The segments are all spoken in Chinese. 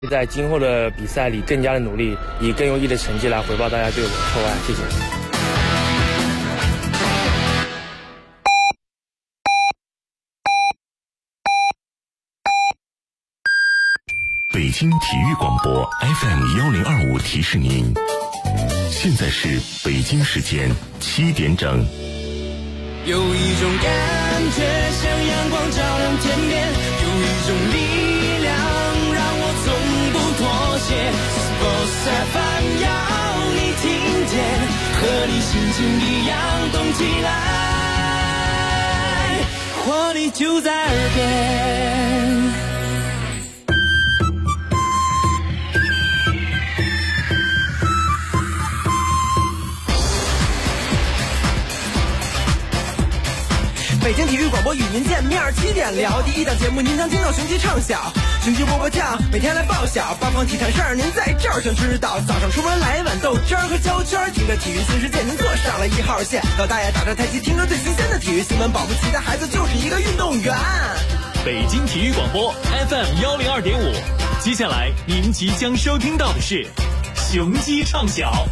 在今后的比赛里更加的努力，以更优异的成绩来回报大家对我的厚爱。谢谢。 北京体育广播 FM1025提示您，现在是北京时间7点整。 有一种感觉像阳光照亮天边，有一种力量让我从不妥协。Sports FM 要你听见，和你心情一样动起来，活力就在耳边。 北京体育广播与您见面，7点聊第一档节目，您将听到雄鸡唱晓，雄鸡波波跳，每天来报晓，八方体坛事儿您在这儿全知道。早上出门来一碗豆汁儿和焦圈，听着体育新世界，您坐上了1号线。老大爷打着太极，听着最新鲜的体育新闻，保不齐的孩子就是一个运动员。 北京体育广播 FM102.5，接下来您即将收听到的是雄鸡唱晓。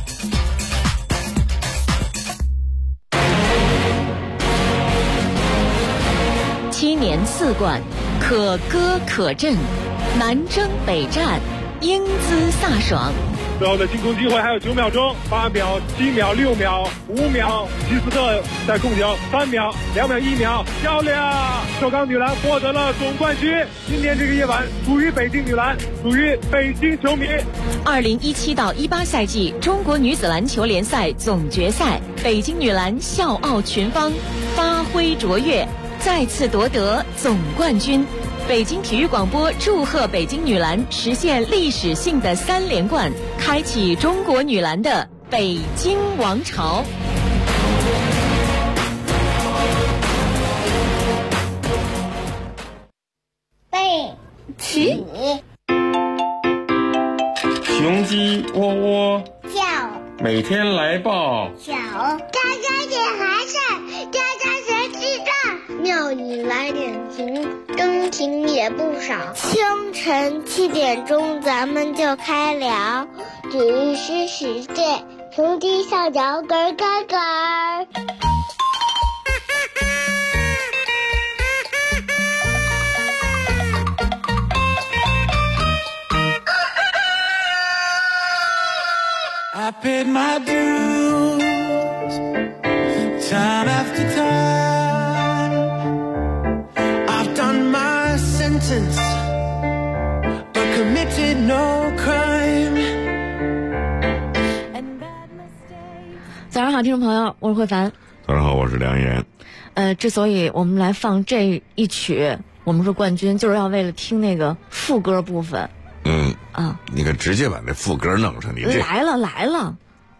7年4冠，可歌可阵，南征北战，英姿飒爽。 最后的进攻机会还有9秒钟，8秒、7秒、6秒、5秒，吉斯特在控球，3秒、2秒、1秒，漂亮！首钢女篮获得了总冠军。今天这个夜晚属于北京女篮，属于北京球迷。 2017到18赛季中国女子篮球联赛总决赛，北京女篮笑傲群芳，发挥卓越，再次夺得总冠军。北京体育广播祝贺北京女篮实现历史性的3连冠，开启中国女篮的北京王朝。 背起雄鸡窝窝叫， 每天来报小家家点寒碜，家家学记账，庙里来点情，真情也不少。清晨7点钟咱们就开聊，体育新世界，雄鸡上脚咯咯咯。 I paid my dues, time after time. I've done my sentence, but committed no crime. 早上好，听众朋友，我是慧凡。 早上好，我是梁岩。 之所以我们来放这一曲，我们是冠军，就是要为了听那个副歌部分。 你可直接把这副歌弄上，你这来了。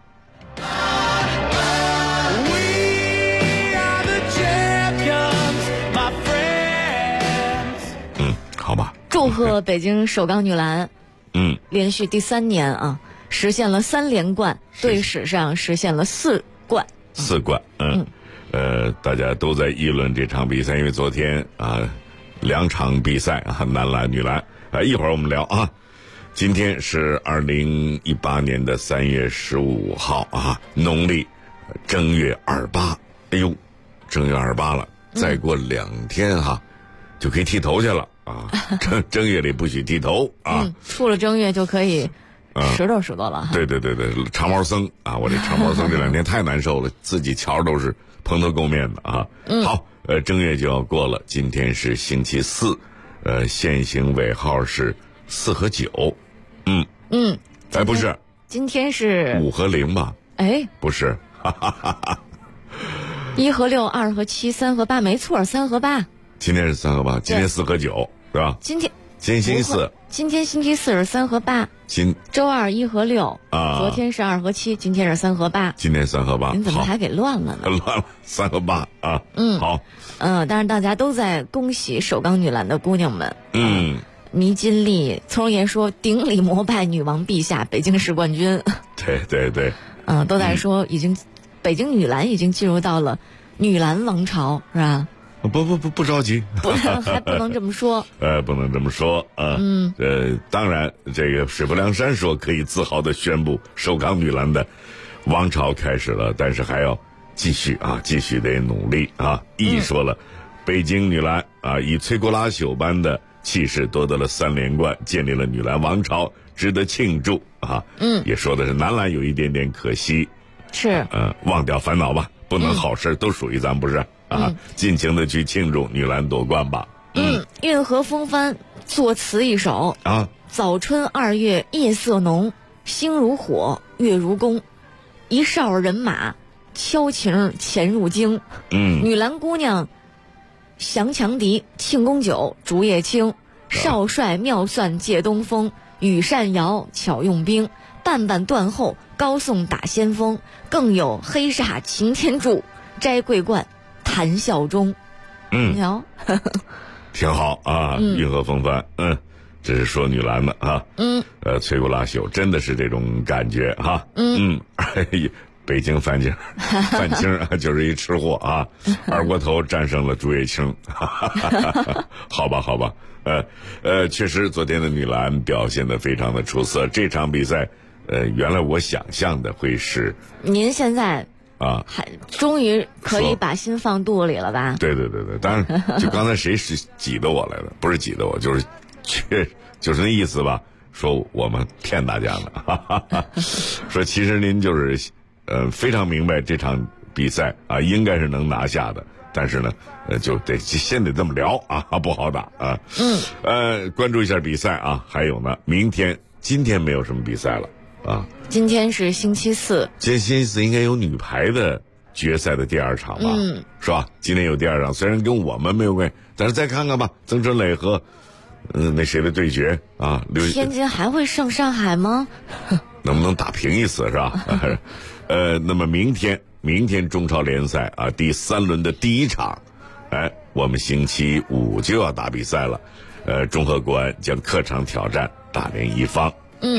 好吧。 祝贺北京首钢女篮，连续第3年啊，实现了3连冠，队史上实现了4冠。 4冠，大家都在议论这场比赛，因为昨天2场比赛男篮、女篮，一会儿我们聊啊。今天是2018年的3月15号农历正月28。哎呦，正月28了，再过2天就可以剃头去了啊！正月里不许剃头啊。 出了正月就可以拾掇了。 对，长毛僧啊，我这长毛僧这2天太难受了，自己瞧都是蓬头垢面的啊。好，正月就要过了，今天是星期4，现行尾号是4和9。不是， 今天是 5和0吧？不是 ，1和6、2和7、3和8，没错，3和8。 今天是3和8，今天4和9，对吧？今天星期4， 今天星期4是3和8，周二1和6昨天是2和7，今天是3和8， 今天3和8。 您怎么还给乱了呢？ 乱了，3和8啊。好。 当然大家都在恭喜首钢女篮的姑娘们。迷金丽，聪爷说顶礼膜拜女王陛下，北京市冠军。 对。 都在说北京女篮已经进入到了女篮王朝，是吧？ 不着急， 还不能这么说。 不能这么说啊。当然，这个水泊梁山说可以自豪地宣布首钢女篮的王朝开始了，但是还要继续得努力啊。一说了，北京女篮啊，以崔国拉秀般的气势夺得了3连冠，建立了女篮王朝，值得庆祝啊。也说的是男篮有一点点可惜， 是忘掉烦恼吧，不能好事都属于咱不是啊，尽情的去庆祝女篮夺冠吧。 运河风帆作词一首啊，早春2月夜色浓，星如火，月如弓，一哨人马敲情潜入京。女篮姑娘降强敌，庆功酒竹叶青，少帅妙算借东风，羽扇摇巧用兵，半半断后高颂打先锋，更有黑煞擎天柱，摘桂冠谈笑中。你瞧挺好啊，运河风帆，这是说女篮的啊，崔国拉秀真的是这种感觉哈，北京范青就是一吃货啊，二锅头战胜了竹叶青，好吧，确实昨天的女篮表现得非常的出色，这场比赛，原来我想象的会是， 您现在啊， 还终于可以把心放肚里了吧？ 对，当然，就刚才谁是挤得我来的？不是挤得我，就是那意思吧。说我们骗大家了，说其实您就是非常明白这场比赛啊，应该是能拿下的，但是呢，就得先得这么聊啊，不好打啊。关注一下比赛啊，还有呢，今天没有什么比赛了啊。 今天是星期四， 今天星期四应该有女排的决赛的第2场吧，是吧？今天有第2场，虽然跟我们没有关系，但是再看看吧，曾春蕾和那谁的对决啊？ 天津还会胜上海吗？ 能不能打平一次是吧？那么明天中超联赛啊第3轮的第1场，我们星期5就要打比赛了，中赫国安将客场挑战大连一方。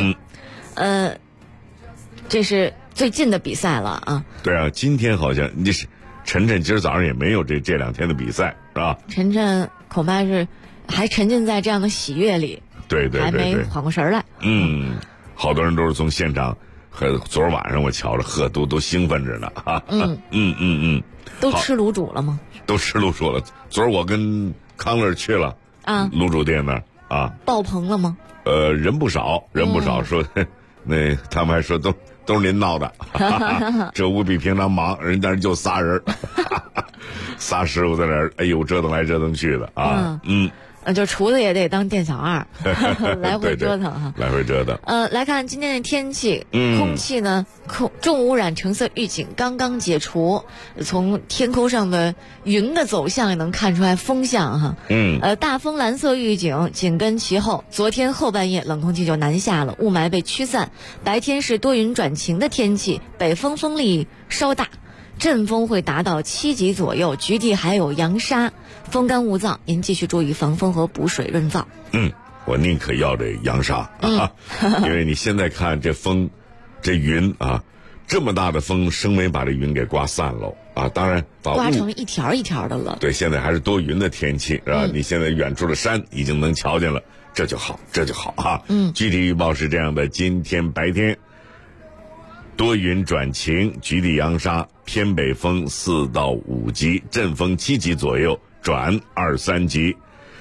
这是最近的比赛了啊。 对啊，今天好像你是晨今儿早上也没有这2天的比赛是吧？ 晨恐怕是还沉浸在这样的喜悦里， 对， 还没缓过神来。 好多人都是从现场和昨儿晚上我瞧着都兴奋着呢啊。 都吃卤煮了吗？ 都吃卤煮了。昨儿我跟康乐去了啊，卤煮店那儿啊， 爆棚了吗？ 人不少，说那他们还说都是您闹的，这屋比平常忙，但是就仨人，仨师傅在那儿，哎呦折腾来折腾去的啊。 就厨子也得当店小二，来回折腾哈， 来回折腾。 来看今天的天气，空气呢，重污染橙色预警刚刚解除，从天空上的云的走向也能看出来风向哈。大风蓝色预警紧跟其后，昨天后半夜冷空气就南下了，雾霾被驱散，白天是多云转晴的天气，北风风力稍大。阵风会达到7级左右，局地还有扬沙，风干物燥，您继续注意防风和补水润燥。 我宁可要这扬沙啊，因为你现在看这风，这云啊，这么大的风，生没把这云给刮散了啊！当然把刮成一条一条的了。 对，现在还是多云的天气是吧？你现在远处的山已经能瞧见了，这就好啊。具体预报是这样的：今天白天多云转晴，局地扬沙，偏北风4到5级，阵风7级左右，转2、3级。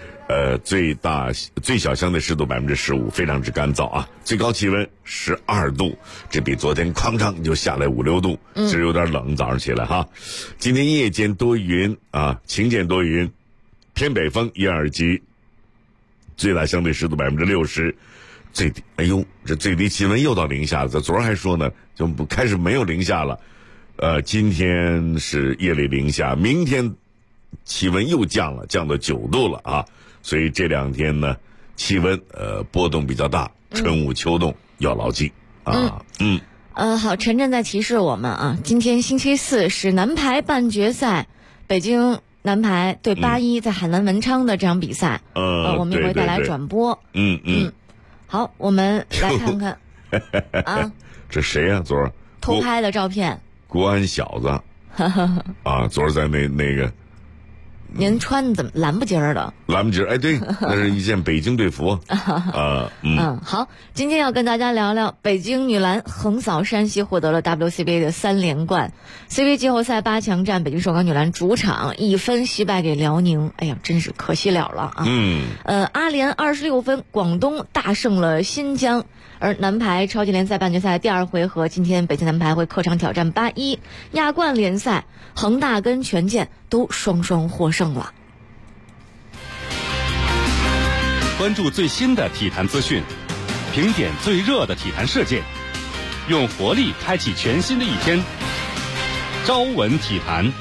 最小相对湿度15%，非常之干燥啊。最高气温12度，这比昨天哐当就下来5、6度，今儿有点冷，早上起来哈。今天夜间多云啊，晴间多云，偏北风1、2级，最大相对湿度60%。最低，哎呦，这最低气温又到零下了。昨儿还说呢，就开始没有零下了。今天是夜里零下，明天气温又降到9度了啊。所以这2天呢，气温波动比较大，春捂秋冻要牢记啊。 好，陈震在提示我们啊，今天星期4是男排半决赛，北京男排对81在海南文昌的这场比赛，我们也会带来转播。好，我们来看看啊， 这谁呀？昨儿偷拍的照片， 国安小子啊，昨儿在那您穿怎么蓝不筋儿的？ 蓝不筋儿，哎，对，那是一件北京队服。 好，今天要跟大家聊聊北京女篮横扫山西，获得了 WCBA 的3连冠。CBA 季后赛8强战，北京首钢女篮主场1分惜败给辽宁，哎呀，真是可惜了啊！阿联26分，广东大胜了新疆。而男排超级联赛半决赛第2回合，今天北京男排会客场挑战81。亚冠联赛，恒大跟权健都双双获胜了。 关注最新的体坛资讯，评点最热的体坛事件，用活力开启全新的一天。朝闻体坛。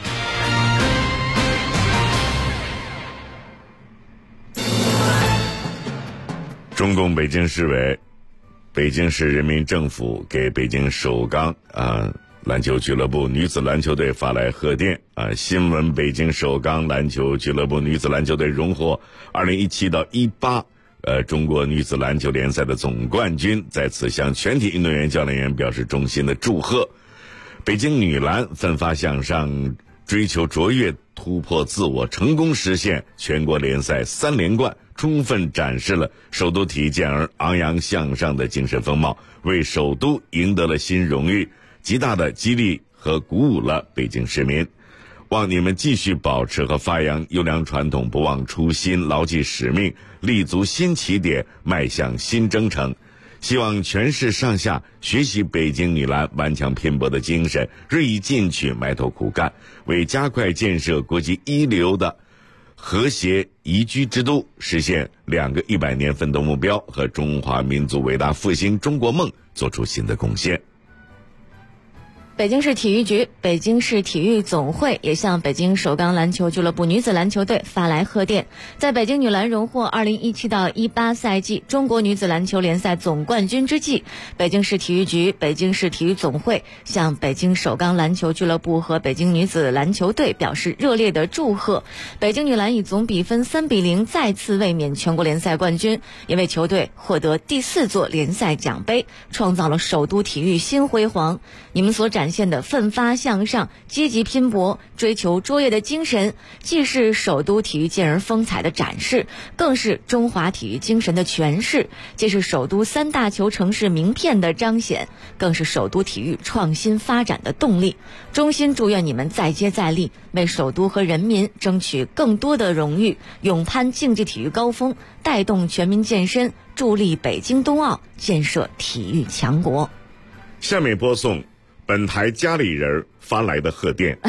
中共北京市委、北京市人民政府给北京首钢篮球俱乐部女子篮球队发来贺电新闻北京首钢篮球俱乐部女子篮球队荣获2017到18中国女子篮球联赛的总冠军，在此向全体运动员教练员表示衷心的祝贺。北京女篮奋发向上，追求卓越，突破自我，成功实现全国联赛3连冠，充分展示了首都体育健儿昂扬向上的精神风貌，为首都赢得了新荣誉，极大的激励和鼓舞了北京市民。望你们继续保持和发扬优良传统，不忘初心，牢记使命，立足新起点，迈向新征程。希望全市上下学习北京女篮顽强拼搏的精神，锐意进取，埋头苦干，为加快建设国际一流的和谐宜居之都，实现2个100年奋斗目标和中华民族伟大复兴中国梦做出新的贡献。 北京市体育局、北京市体育总会也向北京首钢篮球俱乐部女子篮球队发来贺电。在北京女篮荣获2017到18赛季中国女子篮球联赛总冠军之际，北京市体育局、北京市体育总会向北京首钢篮球俱乐部和北京女子篮球队表示热烈的祝贺。北京女篮以总比分3-0再次卫冕全国联赛冠军，也为球队获得第4座联赛奖杯，创造了首都体育新辉煌。你们所展现的奋发向上、积极拼搏、追求卓越的精神，既是首都体育健儿风采的展示，更是中华体育精神的诠释，既是首都3大球城市名片的彰显，更是首都体育创新发展的动力。衷心祝愿你们再接再厉，为首都和人民争取更多的荣誉，勇攀竞技体育高峰，带动全民健身，助力北京冬奥，建设体育强国。 下面播送本台家里人发来的贺电。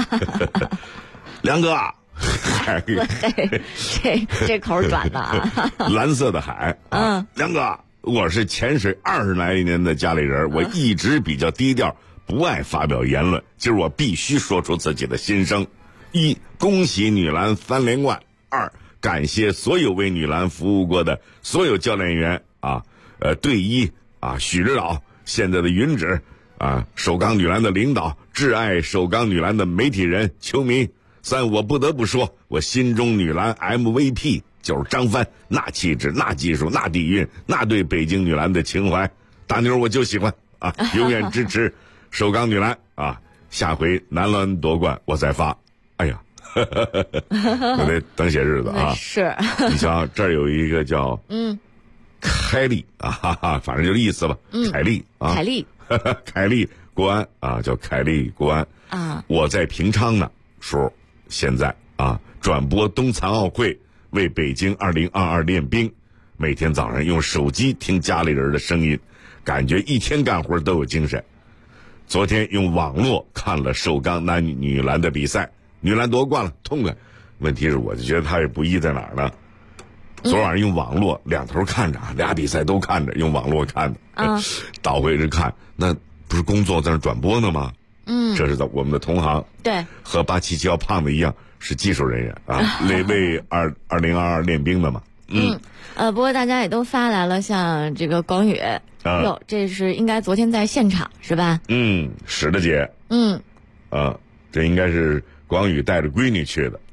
梁哥这口转的啊。 蓝色的海梁哥，我是潜水20来年的家里人，我一直比较低调，不爱发表言论，今儿我必须说出自己的心声。1. 恭喜女篮3连冠。2. 感谢所有为女篮服务过的所有教练员队医许指导，现在的云指首钢女篮的领导，挚爱首钢女篮的媒体人、球迷。3. 我不得不说，我心中女篮 MVP 就是张帆，那气质、那技术、那底蕴、那对北京女篮的情怀，大妞我就喜欢永远支持首钢女篮下回男篮夺冠我再发。哎呀，我得等些日子是， 你瞧这儿有一个叫凯丽反正就意思吧，凯丽凯丽凯丽国安叫凯丽国安我在平昌呢，叔现在转播冬残奥会，为北京2022练兵，每天早上用手机听家里人的声音，感觉一天干活都有精神。昨天用网络看了首钢男女篮的比赛，女篮夺冠了，痛快。问题是我就觉得他也不易在哪儿呢，昨晚上用网络两头看着俩比赛都看着，用网络看的倒回去看，那不是工作在那转播呢吗？这是我们的同行， 对， 和877胖子一样是技术人员为2022练兵的嘛。 不过大家也都发来了，像这个广宇这是应该昨天在现场是吧？史大姐这应该是广宇带着闺女去的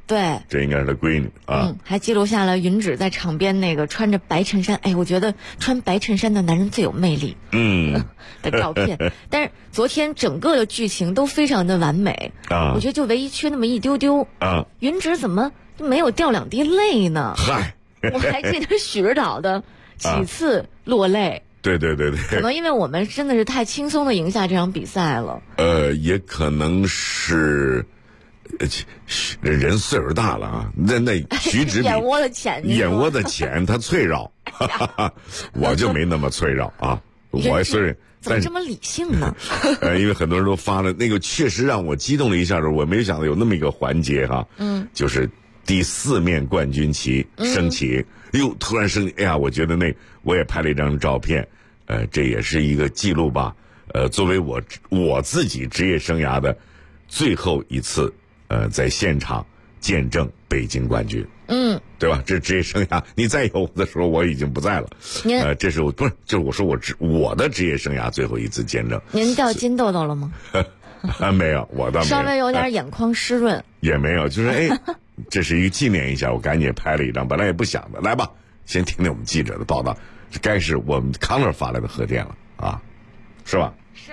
对， 这应该是他闺女啊。 还记录下了云芷在场边那个穿着白衬衫，哎，我觉得穿白衬衫的男人最有魅力。的照片。但是昨天整个的剧情都非常的完美啊，我觉得就唯一缺那么一丢丢啊。云芷怎么没有掉2滴泪呢？ 嗨， 我还记得许指导的几次落泪。 对， 可能因为我们真的是太轻松的赢下这场比赛了。 也可能是，人岁数大了啊，那许芷眼窝的浅， 他脆弱，我就没那么脆弱啊。我虽然怎么这么理性呢？ 因为很多人都发了那个，确实让我激动了一下的，我没想到有那么一个环节哈。就是第4面冠军旗升起，突然升起，哎呀，我觉得我也拍了一张照片，这也是一个记录吧。作为我自己职业生涯的最后一次，在现场见证北京冠军。对吧？这职业生涯，你再有的时候我已经不在了。这是就是我说我的职业生涯最后一次见证。 您掉金豆豆了吗？ 没有，我倒没有。 稍微有点眼眶湿润。 也没有，就是这是一个纪念一下，我赶紧拍了一张，本来也不想的。来吧，先听听我们记者的报道，这该是我们康乐发来的贺电了啊，是吧？ 是。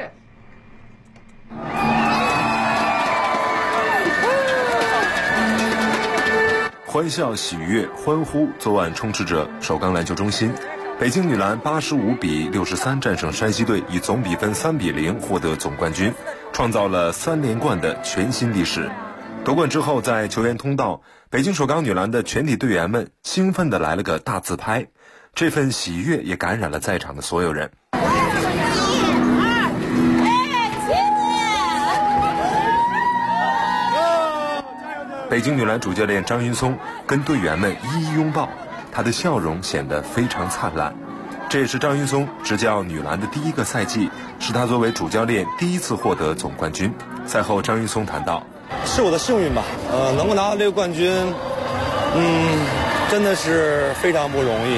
欢笑、喜悦、欢呼，昨晚充斥着首钢篮球中心。北京女篮85比63战胜山西队，以总比分3比0获得总冠军，创造了3连冠的全新历史。夺冠之后，在球员通道，北京首钢女篮的全体队员们兴奋地来了个大自拍，这份喜悦也感染了在场的所有人。北京女篮主教练张云松跟队员们一一拥抱，她的笑容显得非常灿烂。这也是张云松执教女篮的第1个赛季，是她作为主教练第1次获得总冠军。赛后，张云松谈到：“ 是我的幸运吧，能够拿到这个冠军，真的是非常不容易。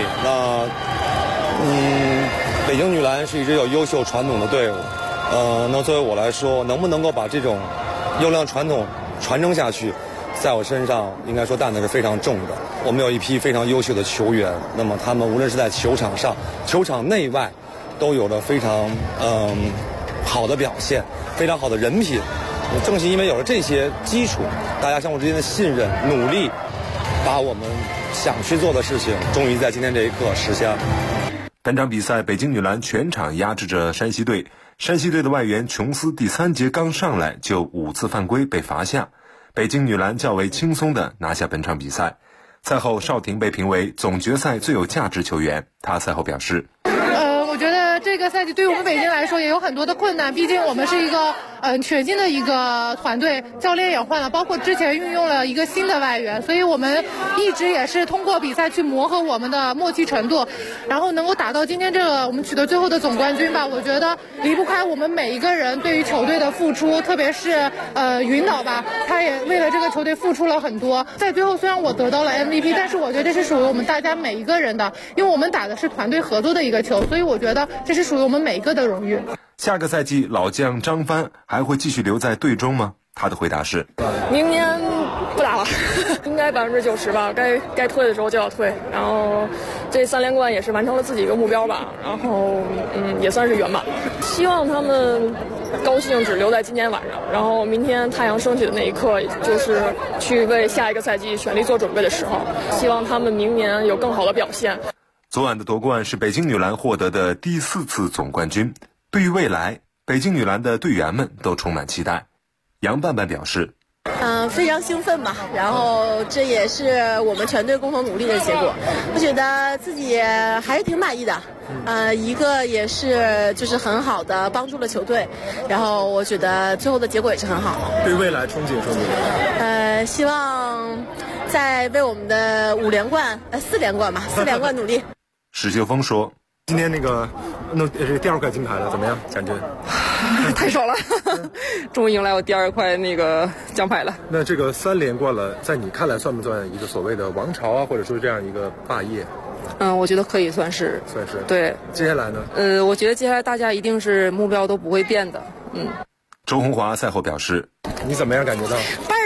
北京女篮是一支有优秀传统的队伍，那作为我来说，能不能够把这种优良传统传承下去？”在我身上应该说担子是非常重的。我们有一批非常优秀的球员，那么他们无论是在球场上、球场内外，都有了非常好的表现，非常好的人品。正是因为有了这些基础，大家相互之间的信任、努力，把我们想去做的事情，终于在今天这一刻实现了。 本场比赛，北京女篮全场压制着山西队。山西队的外援琼斯第3节刚上来就5次犯规被罚下。北京女篮较为轻松地拿下本场比赛。赛后，邵婷被评为总决赛最有价值球员。她赛后表示：“ 我觉得这个赛季对于我们北京来说也有很多的困难，毕竟我们是一个全新的一个团队，教练也换了，包括之前运用了一个新的外援，所以我们一直也是通过比赛去磨合我们的默契程度，然后能够打到今天这个我们取得最后的总冠军吧。我觉得离不开我们每一个人对于球队的付出，特别是云导吧，他也为了这个球队付出了很多。在最后虽然我得到了 MVP， 但是我觉得这是属于我们大家每一个人的，因为我们打的是团队合作的一个球，所以我觉得这是属于我们每一个的荣誉。” 下个赛季，老将张帆还会继续留在队中吗？他的回答是： 明年不打了，应该90%吧，该退的时候就要退。然后这3连冠也是完成了自己一个目标吧，然后也算是圆满。希望他们高兴只留在今天晚上，然后明天太阳升起的那一刻，就是去为下一个赛季全力做准备的时候。希望他们明年有更好的表现。 昨晚的夺冠是北京女篮获得的第4次总冠军。对于未来，北京女篮的队员们都充满期待。杨伴伴表示： 非常兴奋吧，然后这也是我们全队共同努力的结果。我觉得自己还是挺满意的，一个也是就是很好的帮助了球队，然后我觉得最后的结果也是很好。 对未来憧憬希望在为我们的4连冠努力。 史秀峰说：“ 今天这个第2块金牌了，怎么样？感觉？ 太爽了，终于迎来我第2块那个奖牌了。 那这个3连冠了，在你看来算不算一个所谓的王朝啊，或者说这样一个霸业？ 我觉得可以算是。对。 接下来呢？ 我觉得接下来大家一定是目标都不会变的。 周鸿华赛后表示：“ 你怎么样感觉到？ 倍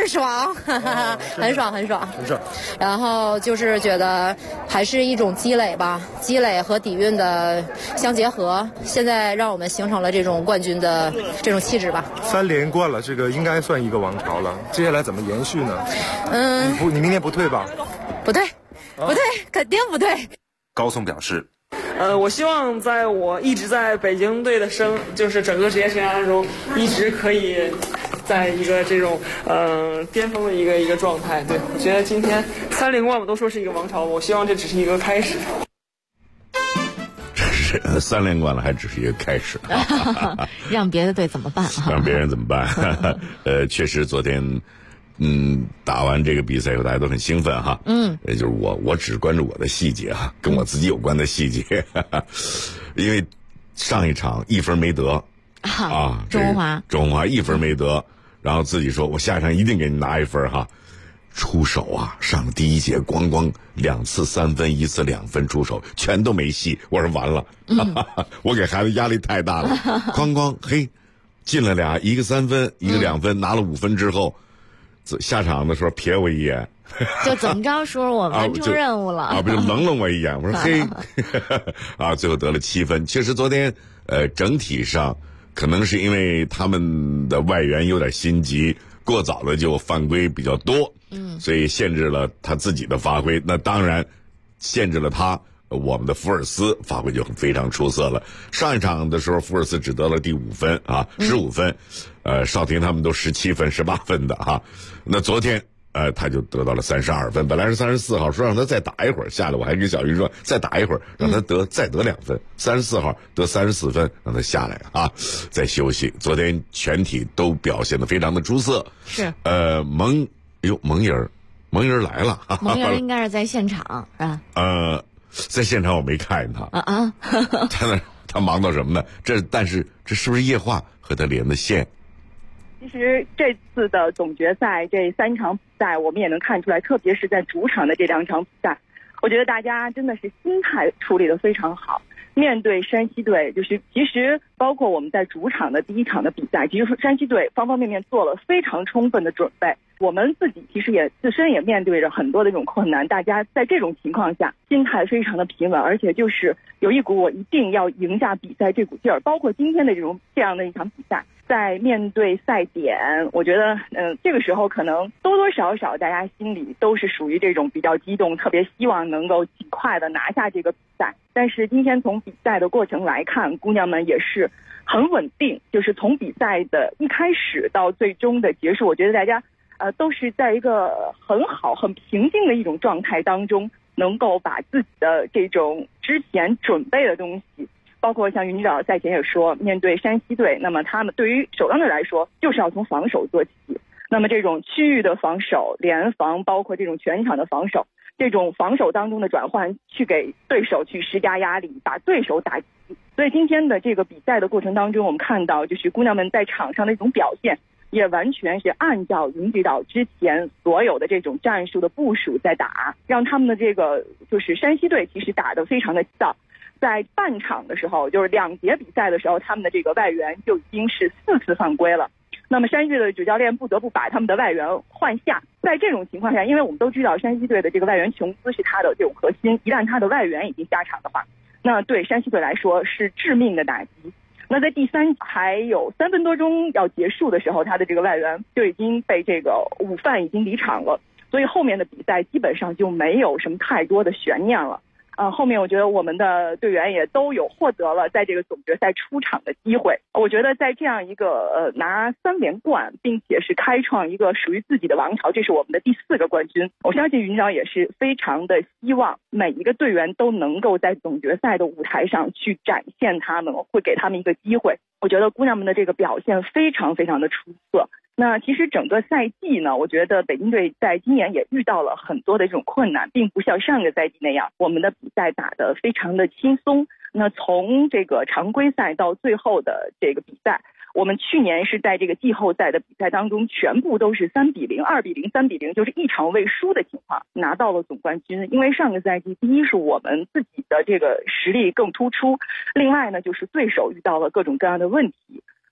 是爽，很爽很爽很爽。然后就是觉得还是一种积累吧，积累和底蕴的相结合，现在让我们形成了这种冠军的这种气质吧。 3连冠了，这个应该算一个王朝了，接下来怎么延续呢？你明年不退吧？ 不退，不退，肯定不退。 高松表示， 我希望在我一直在北京队的就是整个职业生涯当中，一直可以在一个这种巅峰的一个状态。对，我觉得今天3连冠我都说是一个王朝，我希望这只是一个开始。 这是3连冠了，还只是一个开始。 让别的队怎么办啊？ 让别人怎么办？确实昨天。打完这个比赛以后，大家都很兴奋哈。就是我只关注我的细节哈，跟我自己有关的细节。因为上一场1分没得啊， 周华 1分没得，然后自己说我下一场一定给你拿1分哈。出手啊，上第一节咣咣2次3分，1次2分出手，全都没戏。我说完了，我给孩子压力太大了。咣咣嘿，进了俩，一个3分，一个2分，拿了5分之后。下场的时候瞥我一眼， 就怎么着说我完成任务了不就愣我一眼，我说嘿，最后得了7分。其实昨天整体上可能是因为他们的外援有点心急，过早的就犯规比较多，所以限制了他自己的发挥。那当然限制了我们的福尔斯发挥就非常出色了。上一场的时候，福尔斯只得了第5分15分，少廷他们都17分、18分的哈。那昨天他就得到了32分，本来是34号，说让他再打一会儿，下来我还跟小鱼说再打一会儿，让他再得2分，34号得34分，让他下来再休息。昨天全体都表现得非常的出色。 是蒙人来了， 蒙人应该是在现场是吧？ 在现场我没看他他忙到什么呢？但是这是不是液化和他连的线？ 其实这次的总决赛这3场比赛，我们也能看出来，特别是在主场的这2场比赛，我觉得大家真的是心态处理得非常好。面对山西队，其实包括我们在主场的第1场的比赛，其实山西队方方面面做了非常充分的准备。我们自己其实自身也面对着很多的这种困难，大家在这种情况下心态非常的平稳，而且就是有一股我一定要赢下比赛这股劲儿。包括今天的这样的一场比赛，在面对赛点，我觉得这个时候可能多多少少大家心里都是属于这种比较激动，特别希望能够尽快的拿下这个比赛。但是今天从比赛的过程来看，姑娘们也是很稳定，就是从比赛的一开始到最终的结束，我觉得大家都是在一个很好很平静的一种状态当中，能够把自己的这种之前准备的东西，包括像云指导赛前也说，面对山西队，那么他们对于首钢队来说就是要从防守做起，那么这种区域的防守、联防，包括这种全场的防守，这种防守当中的转换，去给对手去施加压力，把对手打击。所以今天的这个比赛的过程当中，我们看到就是姑娘们在场上的一种表现，也完全是按照云指导之前所有的这种战术的部署在打，让他们的这个就是山西队其实打得非常的燥。在半场的时候，就是2节比赛的时候，他们的这个外援就已经是4次犯规了。那么山西队的主教练不得不把他们的外援换下。在这种情况下，因为我们都知道山西队的这个外援琼斯是他的这种核心，一旦他的外援已经下场的话，那对山西队来说是致命的打击。那在第3还有3分多钟要结束的时候，他的这个外援就已经被这个午饭已经离场了，所以后面的比赛基本上就没有什么太多的悬念了。后面我觉得我们的队员也都有获得了在这个总决赛出场的机会。我觉得在这样一个拿3连冠，并且是开创一个属于自己的王朝，这是我们的第4个冠军。我相信云指导也是非常的希望每一个队员都能够在总决赛的舞台上去展现他们，会给他们一个机会。我觉得姑娘们的这个表现非常非常的出色。那其实整个赛季呢，我觉得北京队在今年也遇到了很多的这种困难，并不像上个赛季那样，我们的比赛打得非常的轻松。那从这个常规赛到最后的这个比赛，我们去年是在这个季后赛的比赛当中，全部都是3-0、2-0、3-0，就是一场未输的情况，拿到了总冠军。因为上个赛季，第一是我们自己的这个实力更突出，另外呢就是对手遇到了各种各样的问题。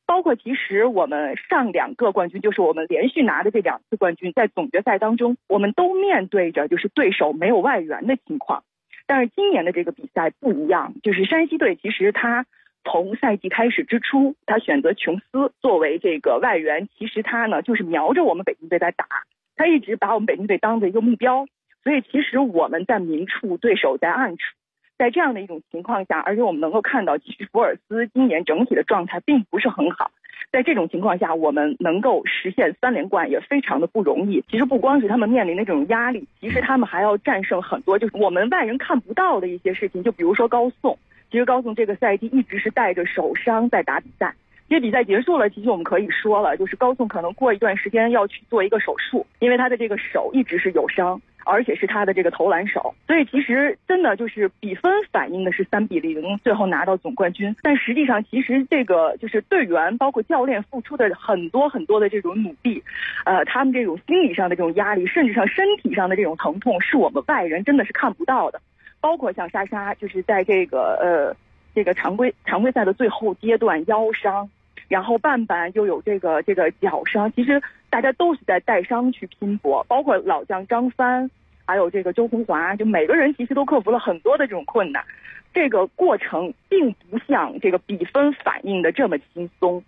包括其实我们上2个冠军，就是我们连续拿的这2次冠军，在总决赛当中，我们都面对着就是对手没有外援的情况。但是今年的这个比赛不一样，就是山西队其实他从赛季开始之初，他选择琼斯作为这个外援，其实他呢就是瞄着我们北京队在打，他一直把我们北京队当做一个目标。所以其实我们在明处，对手在暗处。在这样的一种情况下，而且我们能够看到，其实福尔斯今年整体的状态并不是很好。在这种情况下，我们能够实现3连冠也非常的不容易。其实不光是他们面临的这种压力，其实他们还要战胜很多就是我们外人看不到的一些事情。就比如说高颂，其实高颂这个赛季一直是带着手伤在打比赛。这些比赛结束了，其实我们可以说了，就是高颂可能过一段时间要去做一个手术，因为他的这个手一直是有伤，而且是他的这个投篮手。所以其实真的就是比分反映的是3-0，最后拿到总冠军。但实际上其实这个就是队员包括教练付出的很多的这种努力，他们这种心理上的这种压力，甚至上身体上的这种疼痛，是我们外人真的是看不到的。包括像莎莎，就是在这个常规赛的最后阶段腰伤。然后半板又有这个脚伤，其实大家都是在带伤去拼搏，包括老将张帆，还有这个周鸿华，就每个人其实都克服了很多的这种困难。这个过程并不像这个比分反映的这么轻松。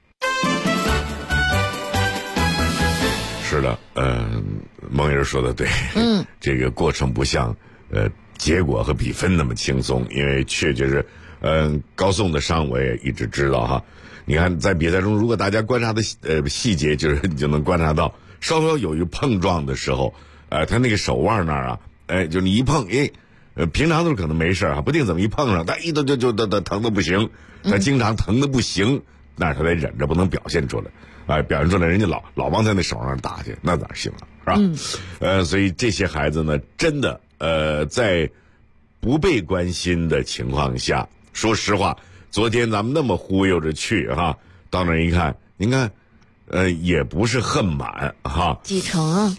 是的，孟爷说的对，这个过程不像结果和比分那么轻松，因为确实高颂的伤我也一直知道哈。你看，在比赛中，如果大家观察的细节，就是你就能观察到，稍稍有一个碰撞的时候，他那个手腕那儿啊，就你一碰，平常都是可能没事啊，不定怎么一碰上，他一就疼的不行，他经常疼的不行，但是他得忍着不能表现出来，表现出来人家老往他那手上打去，那咋行啊，是吧？所以这些孩子呢，真的在不被关心的情况下，说实话。昨天咱们那么忽悠着去哈，到那一看，您看，也不是恨满哈。 几成啊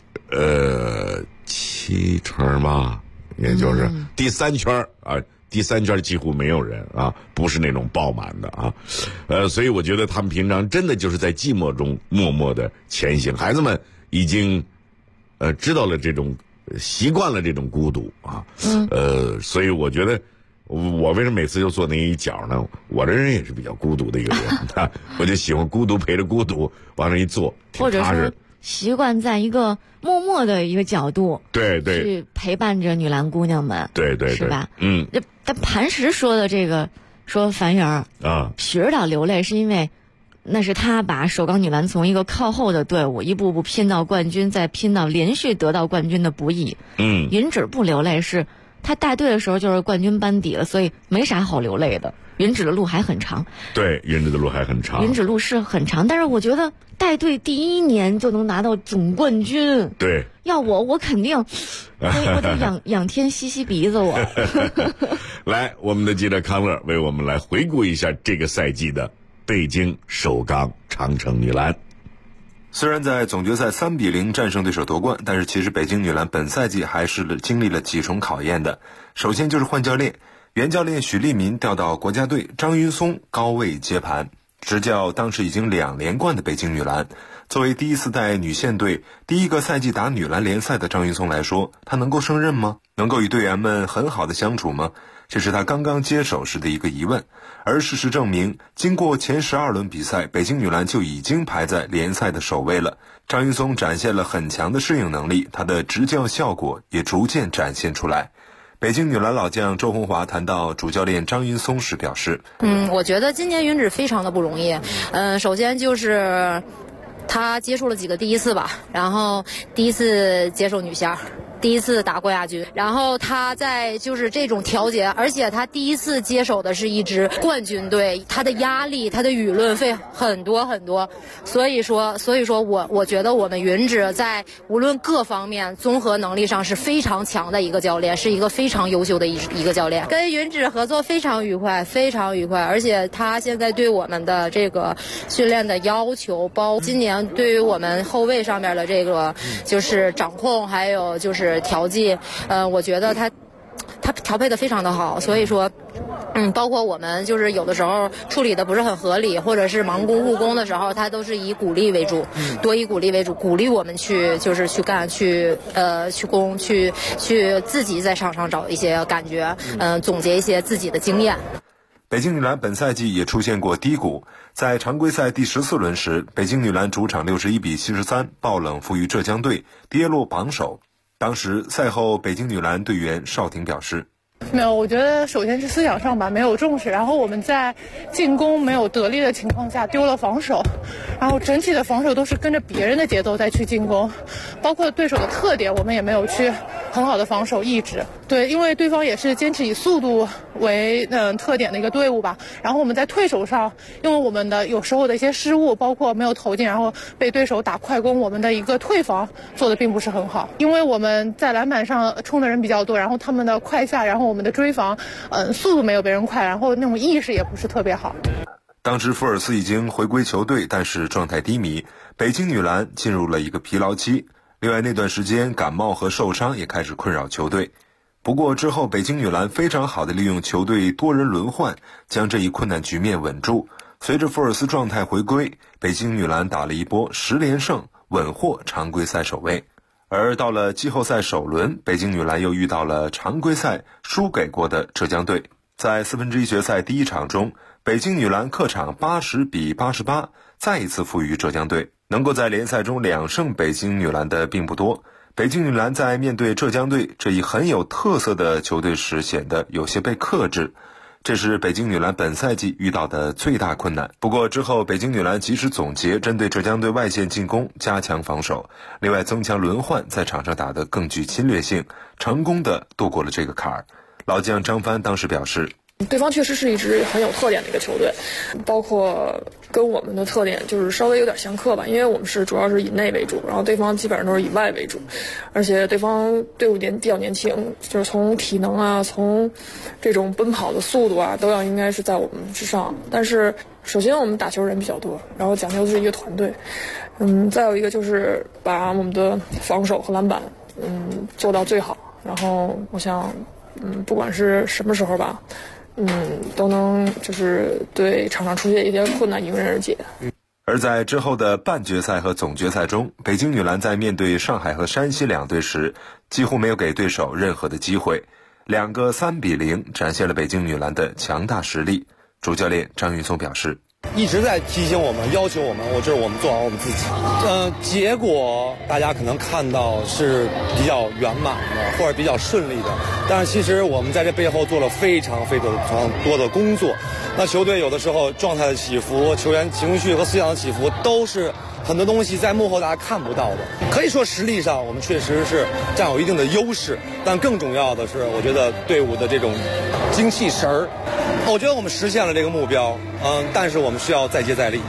？7成吧，也就是第3圈啊，第3圈几乎没有人啊，不是那种爆满的啊。所以我觉得他们平常真的就是在寂寞中默默的前行。孩子们已经知道了这种习惯了这种孤独啊。所以我觉得。我为什么每次就坐那一角呢？我这人也是比较孤独的一个人，我就喜欢孤独陪着孤独往那一坐，挺踏实。 或者说习惯在一个默默的一个角度， 对， 去陪伴着女篮姑娘们， 对， 是吧？但磐石说的这个，说樊媛许指导流泪是因为，那是他把首钢女篮从一个靠后的队伍一步步拼到冠军，再拼到连续得到冠军的不易。云芷不流泪是。他带队的时候就是冠军班底了，所以没啥好流泪的。云芷的路还很长， 对，云芷的路还很长， 云芷路是很长，但是我觉得带队第1年就能拿到总冠军， 对， 要我肯定，我得仰天吸吸鼻子我。 来，我们的记者康乐为我们来回顾一下这个赛季的北京首钢长城女篮。 虽然在总决赛3-0战胜对手夺冠，但是其实北京女篮本赛季还是经历了几重考验的。首先就是换教练，原教练许利民调到国家队，张云松高位接盘，执教当时已经2连冠的北京女篮。作为第一次带女线队、第一个赛季打女篮联赛的张云松来说，她能够胜任吗？能够与队员们很好的相处吗？这是他刚刚接手时的一个疑问。而事实证明，经过前12轮比赛，北京女篮就已经排在联赛的首位了。张云松展现了很强的适应能力，他的执教效果也逐渐展现出来。北京女篮老将周鸿华谈到主教练张云松时表示， 我觉得今年云芷非常的不容易。首先就是他接触了几个第一次吧，然后第一次接手女线，第一次打过亚军，然后他在就是这种调节，而且他第一次接手的是一支冠军队，他的压力他的舆论会很多很多，所以说我觉得我们云芷在无论各方面综合能力上是非常强的一个教练，是一个非常优秀的一个教练，跟云芷合作非常愉快，而且他现在对我们的这个训练的要求，包括今年对于我们后卫上面的这个就是掌控，还有就是调剂，我觉得他调配的非常的好，所以说包括我们就是有的时候处理的不是很合理，或者是盲攻误攻的时候，他都是以鼓励为主，多以鼓励为主，鼓励我们去干，去攻，去自己在场上找一些感觉，总结一些自己的经验。 北京女篮本赛季也出现过低谷，在常规赛第14轮时，北京女篮主场61比73爆冷负于浙江队，跌落榜首。当时赛后，北京女篮队员邵婷表示， 没有，我觉得首先是思想上吧没有重视，然后我们在进攻没有得力的情况下丢了防守，然后整体的防守都是跟着别人的节奏再去进攻，包括对手的特点我们也没有去很好的防守抑制。对，因为对方也是坚持以速度为特点的一个队伍吧，然后我们在退守上，因为我们的有时候的一些失误，包括没有投进，然后被对手打快攻，我们的一个退防做的并不是很好，因为我们在篮板上冲的人比较多，然后他们的快下，然后我们的追防速度没有别人快，然后那种意识也不是特别好。 当时福尔斯已经回归球队，但是状态低迷，北京女篮进入了一个疲劳期。另外那段时间感冒和受伤也开始困扰球队。不过之后北京女篮非常好地利用球队多人轮换，将这一困难局面稳住。随着福尔斯状态回归，北京女篮打了一波10连胜，稳获常规赛首位。而到了季后赛首轮，北京女篮又遇到了常规赛输给过的浙江队。在1/4决赛第一场中，北京女篮客场80比88再一次负于浙江队。能够在联赛中2胜北京女篮的并不多，北京女篮在面对浙江队这一很有特色的球队时显得有些被克制，这是北京女篮本赛季遇到的最大困难。不过之后北京女篮及时总结，针对浙江队外线进攻加强防守，另外增强轮换，在场上打得更具侵略性，成功地度过了这个坎儿。老将张帆当时表示， 对方确实是一支很有特点的一个球队，包括跟我们的特点就是稍微有点相克吧，因为我们是主要是以内为主，然后对方基本上都是以外为主，而且对方队伍比较年轻，就是从体能啊，从这种奔跑的速度啊，都要应该是在我们之上。但是首先我们打球人比较多，然后讲究的是一个团队，再有一个就是把我们的防守和篮板做到最好，然后我想不管是什么时候吧，都能就是对场上出现一些困难迎刃而解。 而在之后的半决赛和总决赛中，北京女篮在面对上海和山西两队时，几乎没有给对手任何的机会，2个3比0展现了北京女篮的强大实力。主教练张云松表示， 一直在提醒我们，要求我们，这是我们做好我们自己。结果大家可能看到是比较圆满的，或者比较顺利的，但是其实我们在这背后做了非常多的工作。那球队有的时候状态的起伏，球员情绪和思想的起伏，都是很多东西在幕后大家看不到的。可以说实力上我们确实是占有一定的优势，但更重要的是，我觉得队伍的这种精气神儿，我觉得我们实现了这个目标，但是我们需要再接再厉。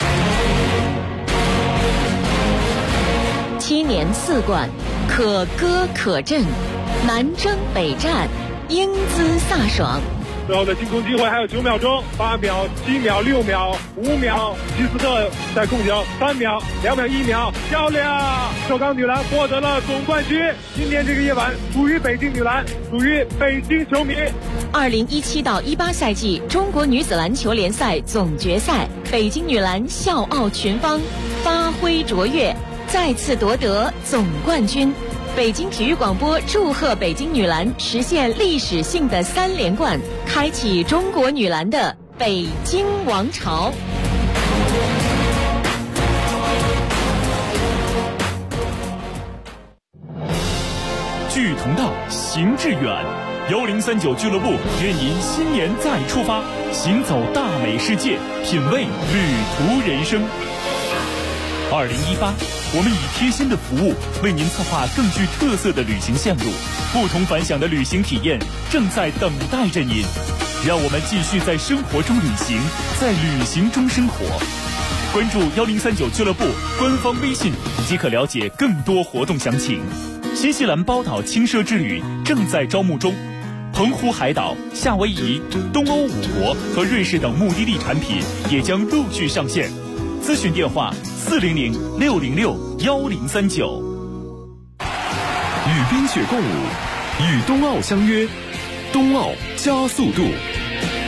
7年4冠，可歌可阵，南征北战，英姿飒爽。 最后的进攻机会还有9秒钟，8秒、7秒、6秒、5秒，吉斯特在控球，3秒、2秒、1秒，漂亮！首钢女篮获得了总冠军。今天这个夜晚属于北京女篮，属于北京球迷。 2017到18赛季中国女子篮球联赛总决赛，北京女篮笑傲群芳，发挥卓越，再次夺得总冠军。北京体育广播祝贺北京女篮实现历史性的3连冠，开启中国女篮的北京王朝。 聚同道，行致远。1039俱乐部愿您新年再出发，行走大美世界，品味旅途人生。2018，我们以贴心的服务为您策划更具特色的旅行线路，不同凡响的旅行体验正在等待着您。让我们继续在生活中旅行，在旅行中生活。关注1039俱乐部官方微信即可了解更多活动详情。新西兰包岛轻奢之旅正在招募中，澎湖海岛、夏威夷、东欧5国和瑞士等目的地产品也将陆续上线。咨询电话400-606-1039。 与冰雪共舞，与冬奥相约，冬奥加速度。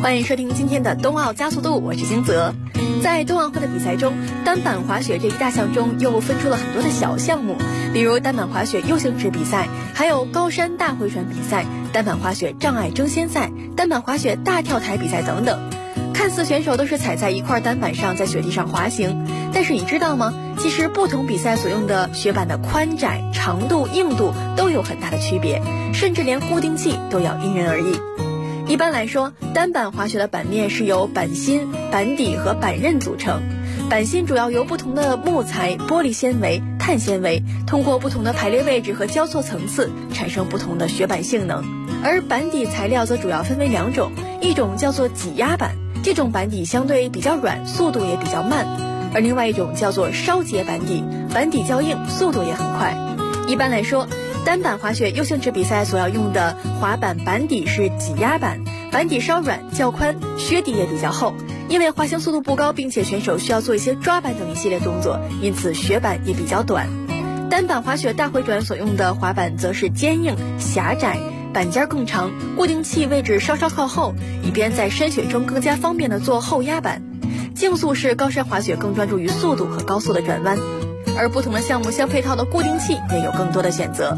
欢迎收听今天的冬奥加速度，我是金泽。在冬奥会的比赛中，单板滑雪这一大项中又分出了很多的小项目，比如单板滑雪U形池比赛，还有高山大回转比赛、单板滑雪障碍争先赛、单板滑雪大跳台比赛等等。看似选手都是踩在一块单板上在雪地上滑行，但是你知道吗？其实不同比赛所用的雪板的宽窄、长度、硬度都有很大的区别，甚至连固定器都要因人而异。一般来说，单板滑雪的板面是由板芯、板底和板刃组成。板芯主要由不同的木材、玻璃纤维、碳纤维，通过不同的排列位置和交错层次，产生不同的雪板性能。而板底材料则主要分为2种，一种叫做挤压板，这种板底相对比较软，速度也比较慢；而另外一种叫做烧结板底，板底较硬，速度也很快。一般来说，单板滑雪U形池比赛所要用的滑板板底是挤压板，板底稍软较宽，靴底也比较厚。因为滑行速度不高，并且选手需要做一些抓板等一系列动作，因此雪板也比较短。单板滑雪大回转所用的滑板则是坚硬、狭窄，板尖更长，固定器位置稍稍靠后，以便在山雪中更加方便地做后压板。竞速式高山滑雪更专注于速度和高速的转弯，而不同的项目相配套的固定器也有更多的选择。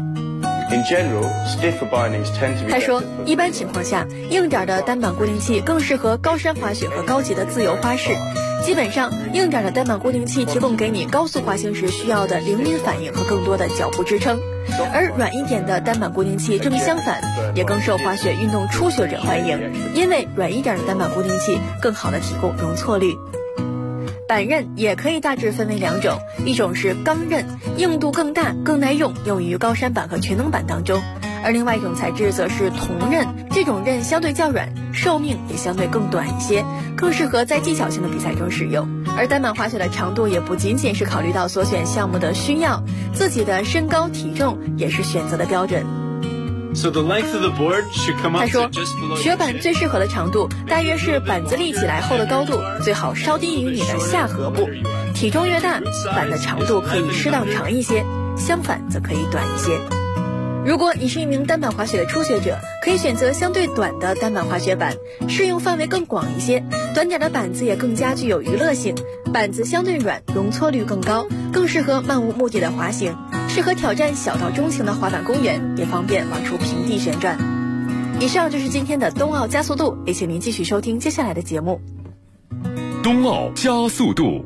他说，一般情况下，硬点的单板固定器更适合高山滑雪和高级的自由花式。基本上，硬点的单板固定器提供给你高速滑行时需要的灵敏反应和更多的脚步支撑，而软一点的单板固定器正相反，也更受滑雪运动初学者欢迎，因为软一点的单板固定器更好的提供容错率。板刃也可以大致分为2种，一种是钢刃，硬度更大更耐用，用于高山板和全能板当中；而另外一种材质则是铜刃，这种刃相对较软，寿命也相对更短一些，更适合在技巧性的比赛中使用。而单板滑雪的长度也不仅仅是考虑到所选项目的需要，自己的身高体重也是选择的标准。他说，雪板最适合的长度大约是板子立起来后的高度，最好稍低于你的下颌部。体重越大，板的长度可以适当长一些，相反则可以短一些。如果你是一名单板滑雪的初学者，可以选择相对短的单板滑雪板，适用范围更广一些，短点的板子也更加具有娱乐性，板子相对软，容错率更高，更适合漫无目的的滑行，适合挑战小到中型的滑板公园，也方便往出平地旋转。以上就是今天的冬奥加速度，也请您继续收听接下来的节目。 冬奥加速度。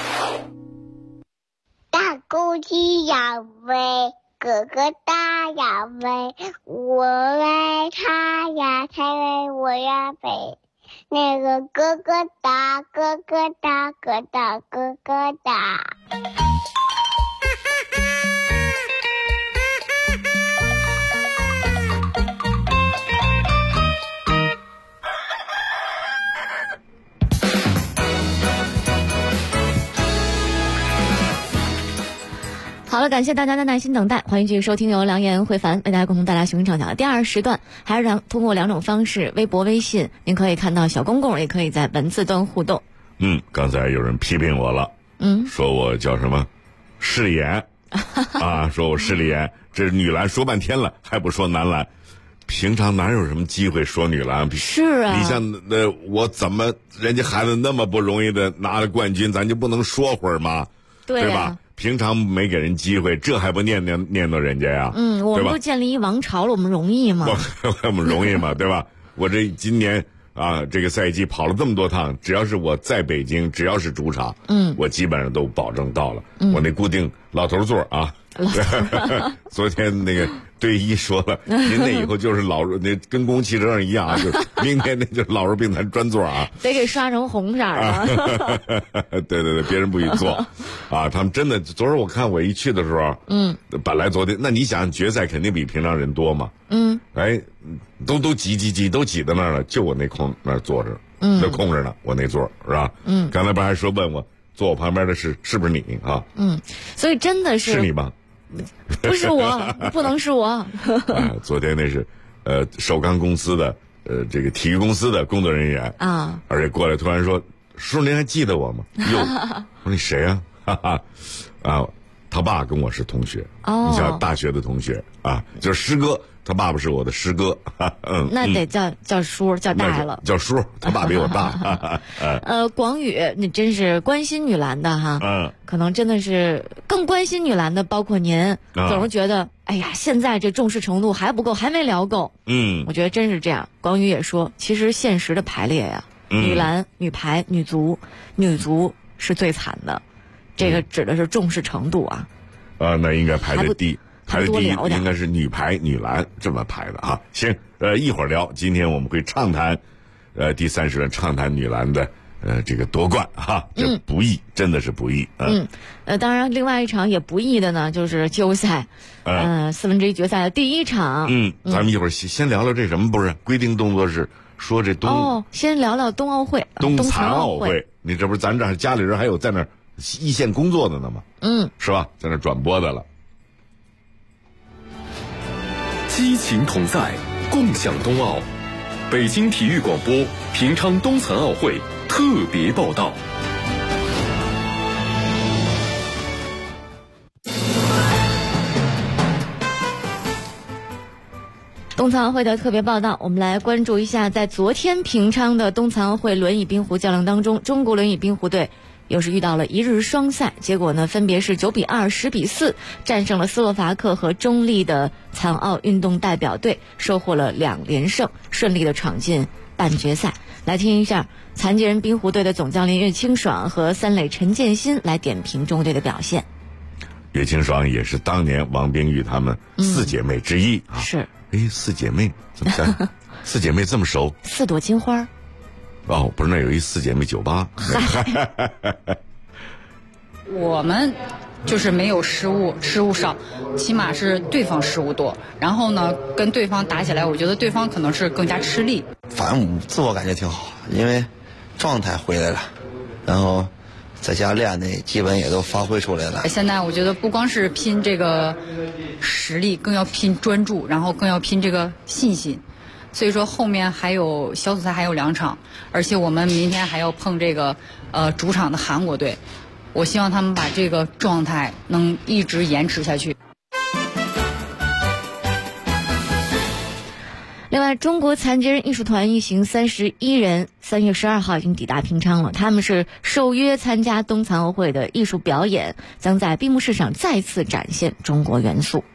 大公鸡要飞，哥哥大呀飞，我来它呀才飞，我呀飞。那个哥哥大，哥哥大，哥大哥哥大。 好了，感谢大家的耐心等待，欢迎继续收听由梁岩、慧凡为大家共同带来雄鹰畅想的第2时段，还是通过2种方式，微博、微信，您可以看到小公公，也可以在文字端互动。 刚才有人批评我了，说我叫什么势利眼啊，说我势利眼，这女篮说半天了，还不说男篮。平常哪有什么机会说女篮？ 是啊， 你像我怎么人家孩子那么不容易的拿了冠军，咱就不能说会儿吗？对吧？平常没给人机会，这还不念叨人家呀？ 我们都建立一王朝了，我们容易吗？ 我们容易吗？对吧？我这今年这个赛季跑了这么多趟，只要是我在北京，只要是主场，我基本上都保证到了。我那固定老头座啊，昨天那个队医说了，您那以后就是那跟公共汽车上一样啊，就是明天那就是老弱病残专座啊， 得给刷成红色的。 对，别人不许坐啊。他们真的，昨儿我看我一去的时候，本来昨天那你想决赛肯定比平常人多嘛，都挤都挤到那儿了，就我那空那儿坐着，那空着呢，我那座是吧？刚才不还说问我坐我旁边的是不是你啊？ 所以真的是你吗？ 不是我，不能是我。 昨天那是首钢公司的这个体育公司的工作人员啊，而且过来突然说：“叔，您还记得我吗？”哟，我说你谁啊？哈哈，他爸跟我是同学，你像大学的同学啊，就是师哥他爸爸是我的师哥。 那得叫叔，叫大了。 叫叔，他爸比我大。 广宇，你真是关心女篮的哈。可能真的是更关心女篮的，包括您，总是觉得，哎呀，现在这重视程度还不够，还没聊够。我觉得真是这样。广宇也说，其实现实的排列呀，女篮、女排、女足是最惨的，这个指的是重视程度啊。 那应该排在第。排在第一应该是女排、女篮这么排的啊。行，一会儿聊。今天我们会畅谈，第30轮畅谈女篮的这个夺冠哈，这不易，真的是不易。 当然，另外一场也不易的呢，就是季后赛，1/4决赛的第一场。 咱们一会儿先聊聊这什么？不是规定动作是说这先聊聊冬奥会， 冬残奥会。你这不是咱这家里人还有在那儿一线工作的呢吗？是吧？在那转播的了。 激情同在，共享冬奥。北京体育广播平昌冬残奥会特别报道。 冬残奥会的特别报道，我们来关注一下，在昨天平昌的冬残奥会轮椅冰壶较量当中，中国轮椅冰壶队又是遇到了一日双赛，结果呢分别是9比2、10比4战胜了斯洛伐克和中立的残奥运动代表队，收获了2连胜，顺利的闯进半决赛。来听一下残疾人冰壶队的总教练岳清爽和三垒陈建新来点评中国队的表现。 岳清爽也是当年王冰玉他们4姐妹之一啊。 是。 4姐妹怎么讲？4姐妹这么熟 ？4朵金花。 不是，那有一4姐妹酒吧。 我们就是没有失误少，起码是对方失误多。然后呢，跟对方打起来，我觉得对方可能是更加吃力。 反正自我感觉挺好，因为状态回来了，然后在家练的基本也都发挥出来了。 现在我觉得不光是拼这个实力，更要拼专注，然后更要拼这个信心。所以说后面还有小组赛还有2场，而且我们明天还要碰这个主场的韩国队，我希望他们把这个状态能一直延迟下去。 另外，中国残疾人艺术团一行31人3月12号已经抵达平昌了，他们是受约参加冬残奥会的艺术表演，将在闭幕式上再次展现中国元素。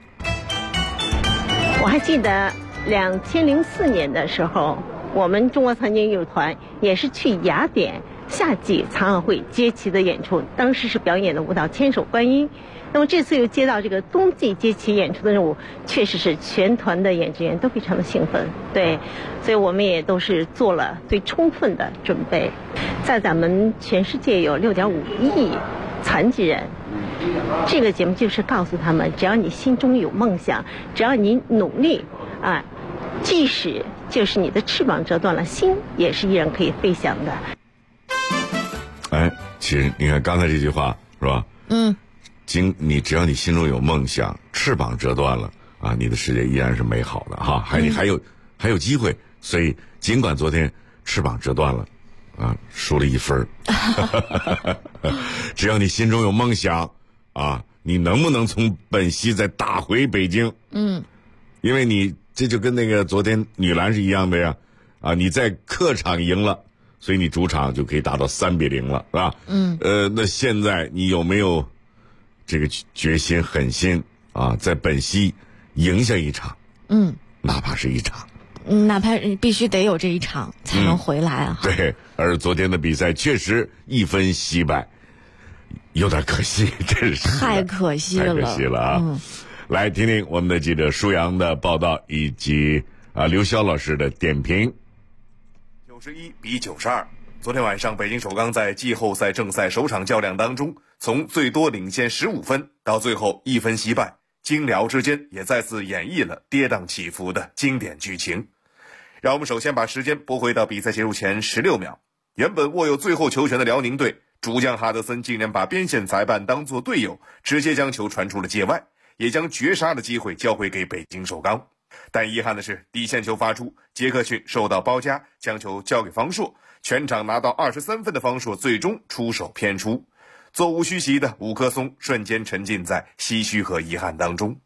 我还记得2004年的时候，我们中国残疾人艺术团也是去雅典夏季残奥会接旗的演出，当时是表演的舞蹈《千手观音》。那么这次又接到这个冬季接旗演出的任务，确实是全团的演职员都非常的兴奋。对，所以我们也都是做了最充分的准备。在咱们全世界有6.5亿残疾人，这个节目就是告诉他们，只要你心中有梦想，只要你努力啊，即使就是你的翅膀折断了，心也是依然可以飞翔的。 其实你看刚才这句话是吧？你只要你心中有梦想，翅膀折断了啊，你的世界依然是美好的哈，还有机会。所以尽管昨天翅膀折断了啊，输了1分只要你心中有梦想啊，你能不能从本溪再打回北京？因为你这就跟那个昨天女篮是一样的呀，啊，你在客场赢了，所以你主场就可以打到3比0了，是吧？那现在你有没有这个决心狠心啊，在本溪赢下一场？哪怕是一场， 哪怕必须得有这一场才能回来啊。 对，而昨天的比赛确实1分惜败，有点可惜，真是太可惜了啊！来听听我们的记者舒阳的报道，以及刘潇老师的点评。 91比92，昨天晚上北京首钢在季后赛正赛首场较量当中，从最多领先15分到最后1分惜败，精辽之间也再次演绎了跌宕起伏的经典剧情。让我们首先把时间拨回到比赛结束前16秒，原本握有最后球权的辽宁队主将哈德森竟然把边线裁判当作队友，直接将球传出了界外，也将绝杀的机会交回给北京首钢。但遗憾的是，底线球发出，杰克逊受到包夹，将球交给方硕，全场拿到23分的方硕最终出手偏出，座无虚席的伍科松瞬间沉浸在唏嘘和遗憾当中。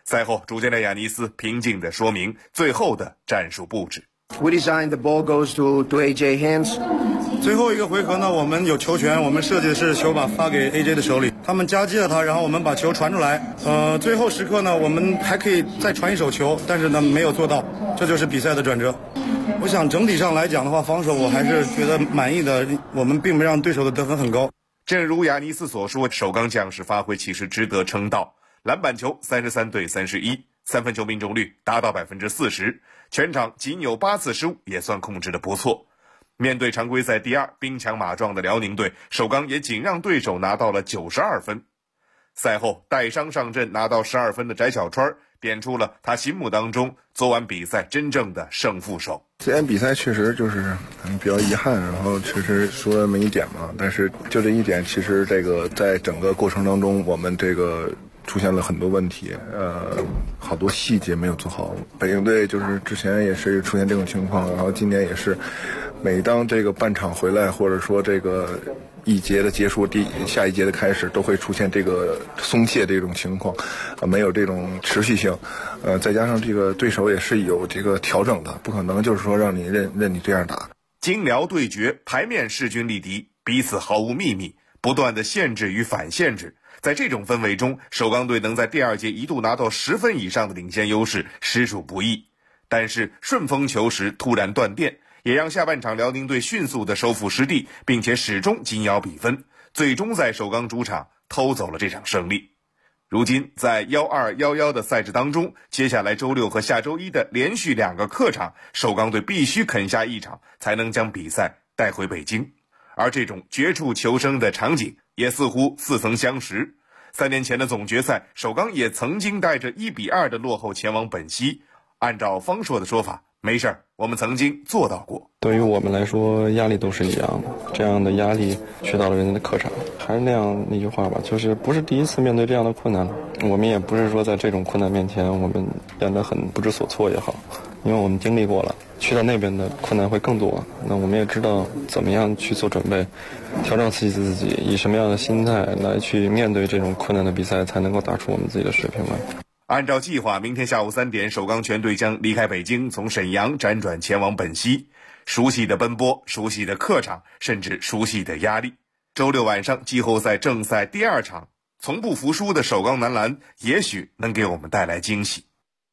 赛后，主教练亚尼斯平静地说明最后的战术布置。 We designed the ball goes to AJ hands. 最后一个回合呢，我们有球权，我们设计的是球把发给 AJ 的手里，他们夹击了他，然后我们把球传出来。最后时刻呢，我们还可以再传一手球，但是呢没有做到，这就是比赛的转折。我想整体上来讲的话，防守我还是觉得满意的，我们并没让对手的得分很高。 正如亚尼斯所说，首钢将士发挥其实值得称道。篮板球33对31，三分球命中率达到40%，全场仅有8次失误，也算控制得不错。面对常规赛第2兵强马壮的辽宁队，首钢也仅让对手拿到了92分。赛后带伤上阵拿到12分的翟小川点出了他心目当中昨晚比赛真正的胜负手。 今天比赛确实就是比较遗憾，然后确实输了那么一点嘛，但是就这一点，其实这个在整个过程当中，我们这个出现了很多问题，好多细节没有做好。北京队就是之前也是出现这种情况，然后今年也是，每当这个半场回来，或者说这个一节的结束，下一节的开始，都会出现这个松懈这种情况，没有这种持续性，再加上这个对手也是有这个调整的，不可能就是说让你任你这样打。 京辽对决，牌面势均力敌，彼此毫无秘密，不断的限制与反限制。在这种氛围中，首钢队能在第2节一度拿到10分以上的领先优势，实属不易。但是顺风球时突然断电，也让下半场辽宁队迅速的收复失地，并且始终紧咬比分，最终在首钢主场偷走了这场胜利。如今在1211的赛制当中，接下来周6和下周1的连续2个客场，首钢队必须啃下1场，才能将比赛带回北京。而这种绝处求生的场景也似乎似曾相识。3年前的总决赛，首钢也曾经带着1比2的落后前往本溪。按照方硕的说法，没事儿，我们曾经做到过。 对于我们来说，压力都是一样的，这样的压力去到了人家的客场，还是那句话吧，就是不是第一次面对这样的困难了。我们也不是说在这种困难面前，我们变得很不知所措也好，因为我们经历过了，去到那边的困难会更多。那我们也知道怎么样去做准备，调整自己，以什么样的心态来去面对这种困难的比赛，才能够打出我们自己的水平来。 按照计划，明天下午3点，首钢全队将离开北京，从沈阳辗转前往本溪。熟悉的奔波，熟悉的客场，甚至熟悉的压力。周6晚上，季后赛正赛第2场，从不服输的首钢男篮，也许能给我们带来惊喜。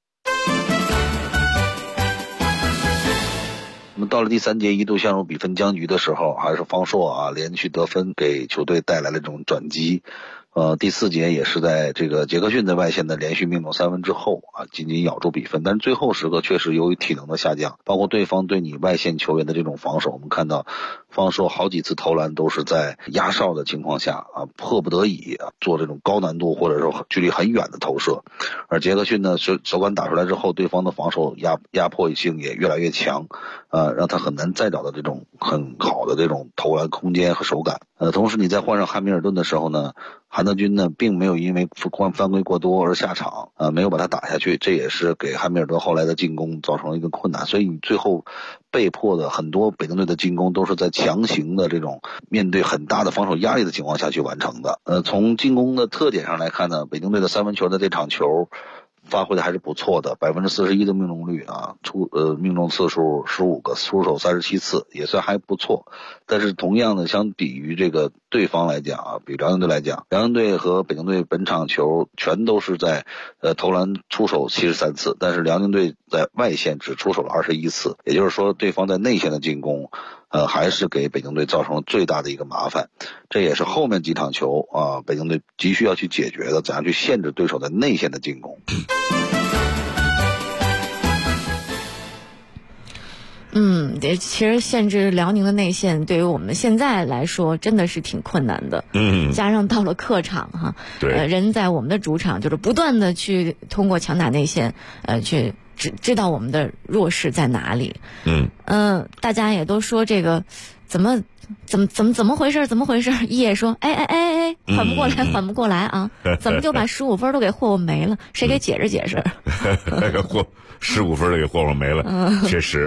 那么到了第3节一度陷入比分僵局的时候，还是方硕连续得分给球队带来了这种转机。第4节也是在这个杰克逊在外线的连续命中3分之后紧紧咬住比分，但是最后时刻确实由于体能的下降，包括对方对你外线球员的这种防守，我们看到方硕好几次投篮都是在压哨的情况下迫不得已做这种高难度或者说距离很远的投射，而杰克逊呢手感打出来之后，对方的防守压迫性也越来越强，让他很难再找到这种很好的这种投篮空间和手感。同时你在换上汉密尔顿的时候呢，韩德君呢并没有因为犯规过多而下场，没有把他打下去，这也是给汉密尔顿后来的进攻造成了一个困难。所以你最后被迫的很多北京队的进攻都是在强行的这种面对很大的防守压力的情况下去完成的。从进攻的特点上来看呢，北京队的3分球的这场球发挥的还是不错的，41%的命中率命中次数15个，出手37次，也算还不错。但是同样的，相比于这个对方来讲比辽宁队来讲，辽宁队和北京队本场球全都是在投篮出手73次，但是辽宁队在外线只出手了21次，也就是说对方在内线的进攻还是给北京队造成了最大的一个麻烦。这也是后面几场球北京队急需要去解决的，怎样去限制对手在内线的进攻。 其实限制辽宁的内线对于我们现在来说真的是挺困难的。加上到了客场人在我们的主场就是不断的去通过强打内线去知道我们的弱势在哪里。大家也都说这个怎么回事？一也说缓不过来啊！怎么就把15分都给霍霍没了？谁给解释 15分都给霍霍没了，确实。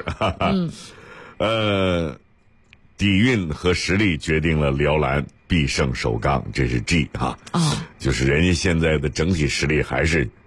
底蕴和实力决定了辽篮必胜首钢，这是 G 就是人家现在的整体实力还是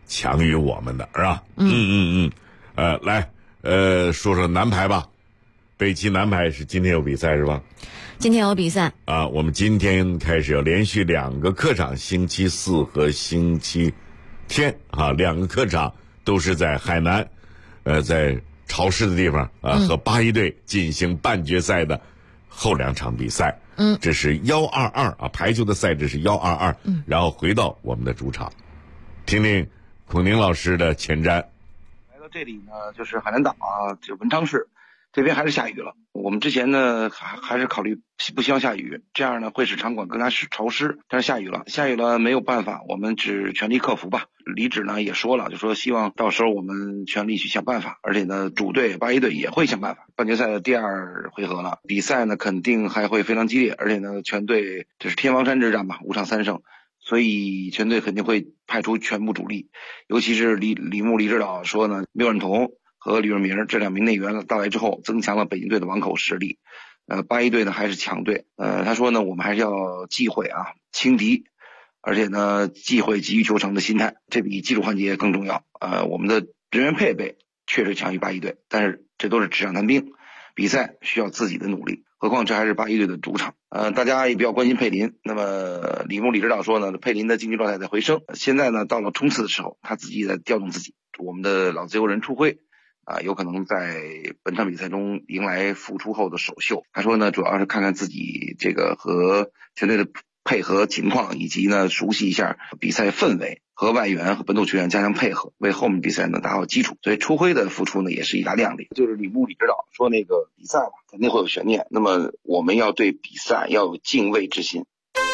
强于我们的，是吧？来，说说男排吧。北齐男排是今天有比赛是吧？ 今天有比赛啊，我们今天开始要连续2个客场，星期四和星期天啊，2个客场都是在海南，在潮湿的地方啊，和八一队进行半决赛的后2场比赛。这是122啊，排球的赛制是122。然后回到我们的主场，听听孔宁老师的前瞻。 来到这里呢，就是海南岛啊，就文昌市。这边还是下雨了，我们之前呢还是考虑不希望下雨，这样呢会使场馆更加潮湿。但是下雨了没有办法，我们只全力克服吧。李指呢也说了，就说希望到时候我们全力去想办法，而且呢主队八一队也会想办法。半决赛的第2回合了，比赛呢肯定还会非常激烈，而且呢全队这是天王山之战吧，5场3胜，所以全队肯定会派出全部主力，尤其是李指导说呢，缪远彤和李润明这2名内援到来之后，增强了北京队的网口实力。八一队呢还是强队。他说呢，我们还是要忌讳啊，轻敌，而且呢忌讳急于求成的心态，这比技术环节更重要。我们的人员配备确实强于八一队，但是这都是纸上谈兵，比赛需要自己的努力。何况这还是八一队的主场。大家也比较关心佩林。那么李指导说呢，佩林的竞技状态在回升，现在呢到了冲刺的时候，他自己在调动自己。我们的老自由人出辉有可能在本场比赛中迎来复出后的首秀。他说呢，主要是看看自己这个和全队的配合情况，以及呢熟悉一下比赛氛围，和外援和本土球员加强配合，为后面比赛呢打好基础。所以出辉的复出呢也是一大亮点。就是李指导说那个比赛吧肯定会有悬念，那么我们要对比赛要有敬畏之心。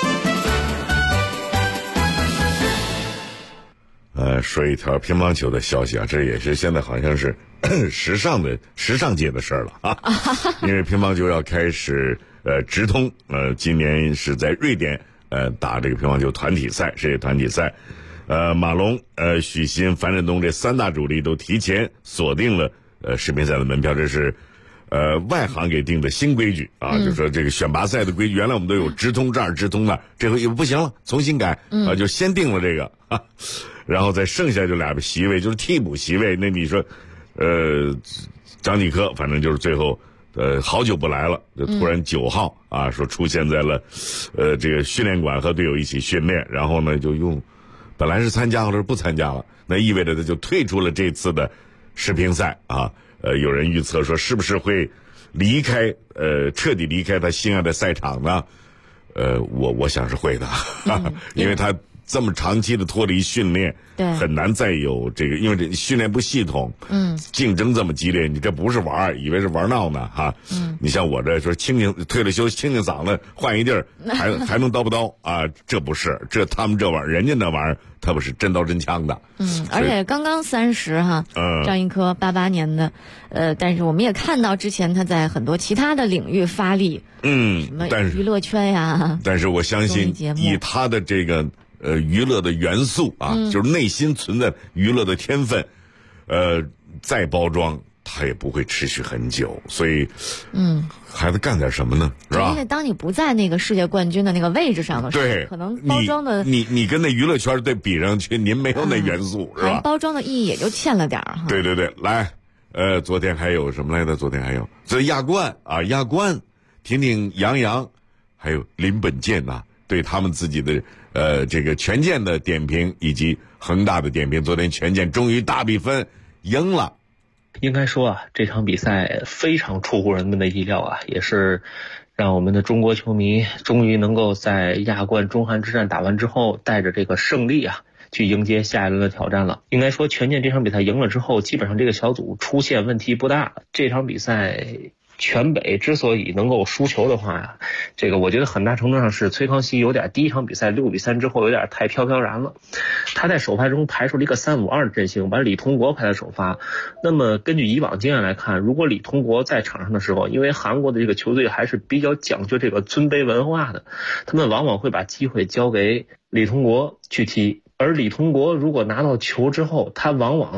说一条乒乓球的消息啊，这也是现在好像是时尚界的事儿了啊，因为乒乓球要开始直通，今年是在瑞典打这个乒乓球团体赛，世界团体赛，马龙、许昕、樊振东这3大主力都提前锁定了世乒赛的门票，这是外行给定的新规矩啊，就说这个选拔赛的规矩，原来我们都有直通这儿直通那儿，这回也不行了，重新改就先定了这个啊。然后再剩下就2个席位，就是替补席位。那你说，张继科反正就是最后，好久不来了，就突然9号啊，说出现在了，这个训练馆和队友一起训练，然后呢就本来是参加或者不参加了，那意味着他就退出了这次的世乒赛啊。有人预测说是不是会离开，彻底离开他心爱的赛场呢？我想是会的，因为他这么长期的脱离训练，对，很难再有这个，因为这训练不系统，竞争这么激烈，你这不是玩，以为是玩闹呢哈。你像我这说退了休清嗓子，换一地儿还能叨不叨啊？这不是，他们这玩意儿，人家那玩意儿他不是真刀真枪的。 而且刚刚30哈，张继科88年的，但是我们也看到之前他在很多其他的领域发力，什么娱乐圈呀。但是我相信以他的这个。娱乐的元素啊，就是内心存在娱乐的天分，再包装它也不会持续很久，所以，孩子干点什么呢？是吧？ 因为当你不在那个世界冠军的那个位置上的时候，对，可能包装的你跟那娱乐圈对比上去，您没有那元素，是吧？ 包装的意义也就欠了点儿哈。 对，来，昨天还有什么来着？昨天还有这亚冠啊，听听杨洋，还有林本健呐，对他们自己的。这个权健的点评以及恒大的点评，昨天权健终于大比分赢了。 应该说啊，这场比赛非常出乎人们的意料啊，也是让我们的中国球迷终于能够在亚冠中韩之战打完之后，带着这个胜利啊，去迎接下一轮的挑战了。应该说权健这场比赛赢了之后，基本上这个小组出现问题不大。这场比赛全北之所以能够输球的话呀，这个我觉得很大程度上是崔康熙有点第一场比赛6比3之后有点太飘飘然了。他在首发中排出了一个3-5-2的阵型，把李通国排在首发。那么根据以往经验来看，如果李通国在场上的时候，因为韩国的这个球队还是比较讲究这个尊卑文化的，他们往往会把机会交给李通国去踢。而李通国如果拿到球之后，他往往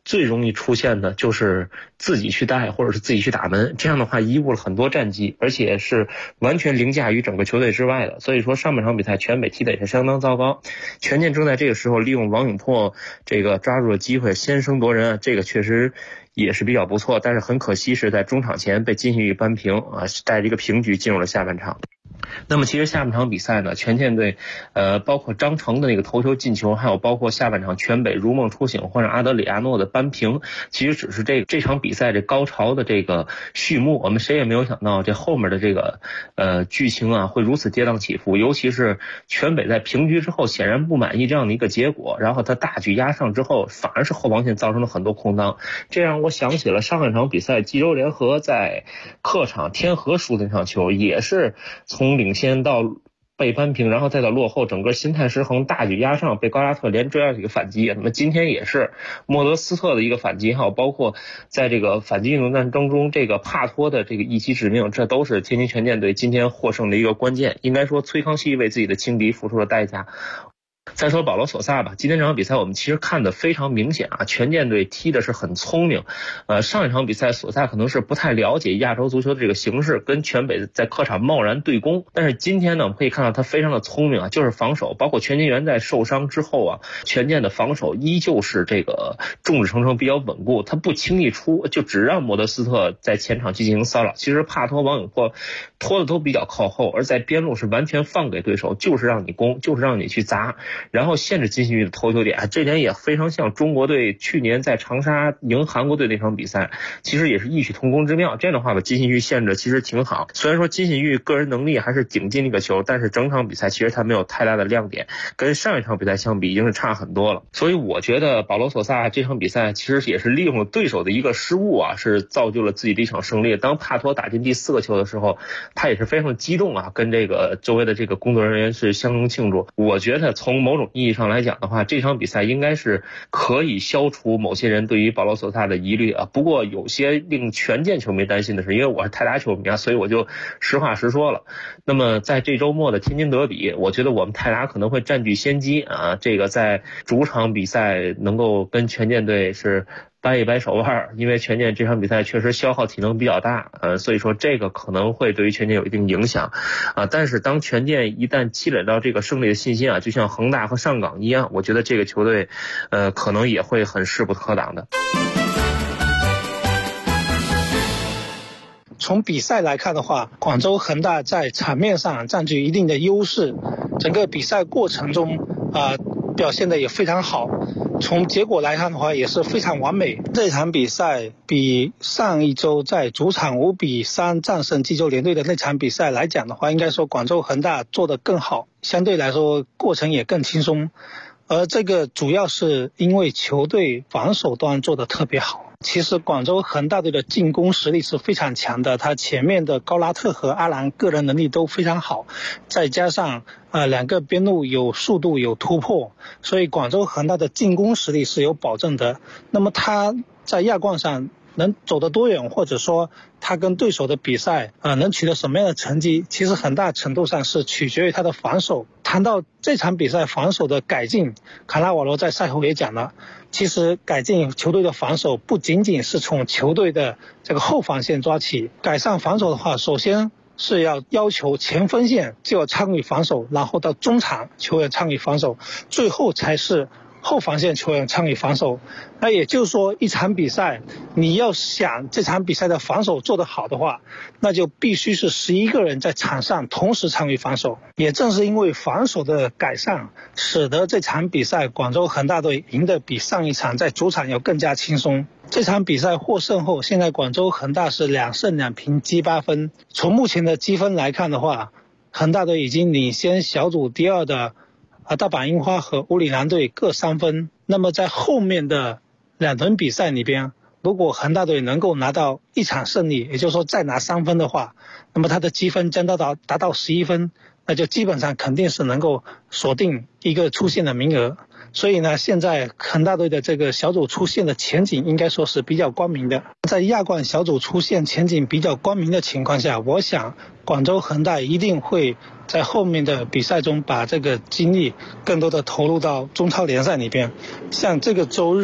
最容易出现的就是自己去带或者是自己去打门，这样的话贻误了很多战机，而且是完全凌驾于整个球队之外的。所以说上半场比赛全北踢得也是相当糟糕。权健正在这个时候利用王永珀这个抓住了机会先声夺人，这个确实也是比较不错，但是很可惜是在中场前被金信煜扳平啊，带着一个平局进入了下半场。那么其实下半场比赛呢，权健队包括张成的那个头球进球，还有包括下半场全北如梦初醒换上阿德里亚诺的扳平，其实只是这场比赛这高潮的这个序幕。我们谁也没有想到这后面的这个剧情啊会如此跌宕起伏，尤其是全北在平局之后显然不满意这样的一个结果，然后他大举压上之后，反而是后防线造成了很多空当，这让我想起了上一场比赛济州联合在客场天河输的那场球，也是从领先到被扳平，然后再到落后，整个心态失衡，大举压上，被高拉特连追了一个反击。那么今天也是莫德斯特的一个反击，还有包括在这个反击运动战争中这个帕托的这个一击致命，这都是天津权健队今天获胜的一个关键。应该说崔康熙为自己的轻敌付出了代价。再说保罗索萨吧，今天这场比赛我们其实看得非常明显啊，权健队踢的是很聪明。上一场比赛索萨可能是不太了解亚洲足球的这个形势，跟全北在客场贸然对攻。但是今天呢，我们可以看到他非常的聪明啊，就是防守，包括权健元在受伤之后啊，权健的防守依旧是这个众志成城，比较稳固，他不轻易出，就只让莫德斯特在前场进行骚扰。其实帕托、王永珀拖的都比较靠后，而在边路是完全放给对手，就是让你攻，就是让你去砸，然后限制金信煜的头球点，这点也非常像中国队去年在长沙赢韩国队那场比赛，其实也是异曲同工之妙。这样的话把金信煜限制其实挺好，虽然说金信煜个人能力还是顶进那个球，但是整场比赛其实他没有太大的亮点，跟上一场比赛相比已经是差很多了。所以我觉得保罗索萨这场比赛其实也是利用了对手的一个失误啊，是造就了自己的一场胜利。当帕托打进第4个球的时候，他也是非常激动啊，跟这个周围的这个工作人员是相拥庆祝。我觉得从某种意义上来讲的话，这场比赛应该是可以消除某些人对于保罗索萨的疑虑啊。不过有些令权健球迷担心的是，因为我是泰达球迷啊，所以我就实话实说了。那么在这周末的天津德比，我觉得我们泰达可能会占据先机啊，这个在主场比赛能够跟权健队是掰一掰手腕，因为权健这场比赛确实消耗体能比较大，所以说这个可能会对于权健有一定影响啊。但是当权健一旦积累到这个胜利的信心啊，就像恒大和上港一样，我觉得这个球队可能也会很势不可挡的。 从比赛来看的话，广州恒大在场面上占据一定的优势，整个比赛过程中表现的也非常好。从结果来看的话也是非常完美。这场比赛比上一周在主场5-3战胜济州联队的那场比赛来讲的话，应该说广州恒大做得更好，相对来说过程也更轻松。而这个主要是因为球队防守端做得特别好。其实广州恒大队的进攻实力是非常强的，他前面的高拉特和阿兰个人能力都非常好，再加上两个边路有速度有突破，所以广州恒大的进攻实力是有保证的。那么他在亚冠上能走得多远，或者说他跟对手的比赛能取得什么样的成绩，其实很大程度上是取决于他的防守。谈到这场比赛防守的改进，卡纳瓦罗在赛后也讲了，其实改进球队的防守不仅仅是从球队的这个后防线抓起，改善防守的话，首先是要求前锋线就要参与防守，然后到中场球员参与防守，最后才是后防线球员参与防守。那也就是说，一场比赛你要想这场比赛的防守做得好的话，那就必须是11个人在场上同时参与防守。也正是因为防守的改善，使得这场比赛广州恒大队赢得比上一场在主场要更加轻松。这场比赛获胜后，现在广州恒大是2胜2平积8分。从目前的积分来看的话，恒大队已经领先小组第2的大阪樱花和乌里南队各3分。那么在后面的2轮比赛里边，如果恒大队能够拿到1场胜利，也就是说再拿3分的话，那么他的积分将达到11分，那就基本上肯定是能够锁定一个出线的名额。所以呢，现在恒大队的这个小组出线的前景应该说是比较光明的。在亚冠小组出线前景比较光明的情况下，我想广州恒大一定会在后面的比赛中把这个精力更多的投入到中超联赛里边。像这个周日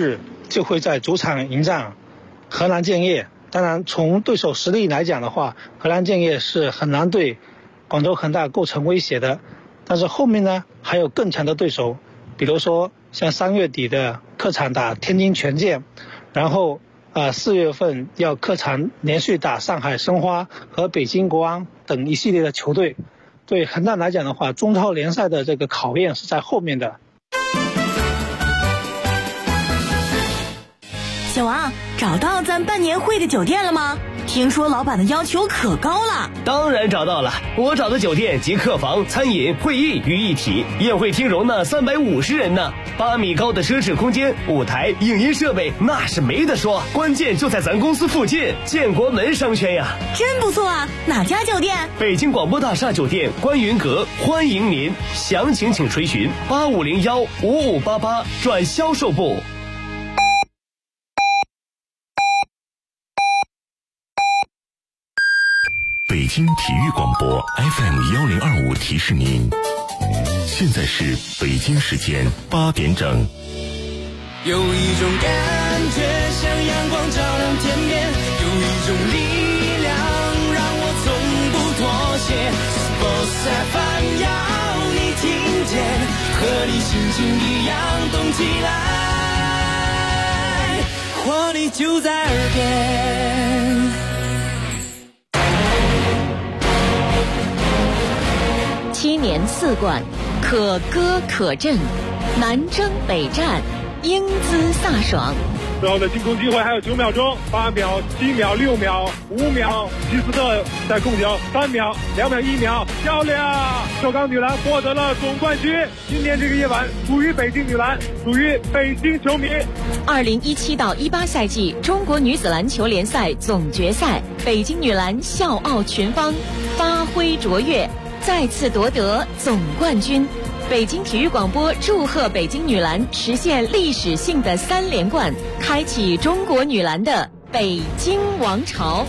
就会在主场迎战河南建业。当然，从对手实力来讲的话，河南建业是很难对广州恒大构成威胁的。但是后面呢，还有更强的对手，比如说像3月底的客场打天津权健，然后4月份要客场连续打上海申花和北京国安等一系列的球队。对恒大来讲的话，中超联赛的这个考验是在后面的。 小王，找到咱办年会的酒店了吗？听说老板的要求可高了。 当然找到了，我找的酒店集客房、餐饮、会议于一体，宴会厅容纳350人呢，8米高的奢侈空间，舞台、影音设备那是没得说，关键就在咱公司附近，建国门商圈呀。 真不错啊，哪家酒店？ 北京广播大厦酒店观云阁，欢迎您，详情请垂询85015588转销售部。 北京体育广播 FM1025提示您，现在是北京时间8点整。 有一种感觉像阳光照亮天边，有一种力量让我从不妥协。Sports FM 要你听见，和你心情一样动起来，活力就在耳边。 7年4冠，可歌可阵，南征北战，英姿飒爽。 最后的进攻机会还有9秒钟，8秒、7秒、6秒、5秒，吉斯特在控球，3秒、2秒、1秒，漂亮！首钢女篮获得了总冠军。今天这个夜晚属于北京女篮，属于北京球迷。 2017到18赛季中国女子篮球联赛总决赛，北京女篮笑傲群芳，发挥卓越，再次夺得总冠军。北京体育广播祝贺北京女篮实现历史性的3连冠，开启中国女篮的北京王朝。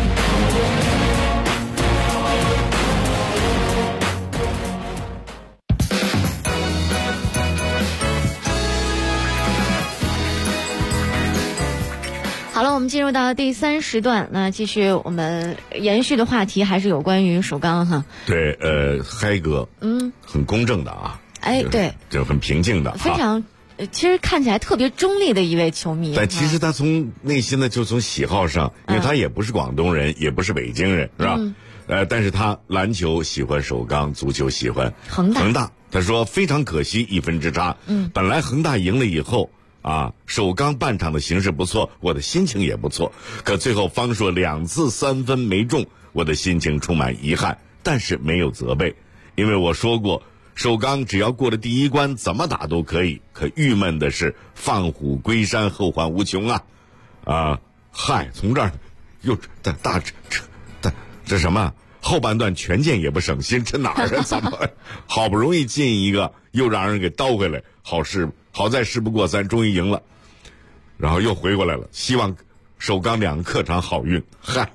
好了，我们进入到第3时段，那继续我们延续的话题还是有关于首钢哈。 对，嗨哥，很公正的啊， 哎，对， 就很平静的， 非常，其实看起来特别中立的一位球迷。 但其实他从内心呢，就从喜好上，因为他也不是广东人，也不是北京人，是吧？但是他篮球喜欢首钢，足球喜欢恒大。他说非常可惜1分之差，本来恒大赢了以后。首钢半场的形势不错，我的心情也不错。可最后方硕2次3分没中，我的心情充满遗憾，但是没有责备，因为我说过，首钢只要过了第1关，怎么打都可以。可郁闷的是，放虎归山，后患无穷啊！从这儿又这什么？后半段权健也不省心，这哪儿啊？怎么好不容易进一个，又让人给倒回来？好在事不过3，终于赢了，然后又回过来了。希望首钢2个客场好运。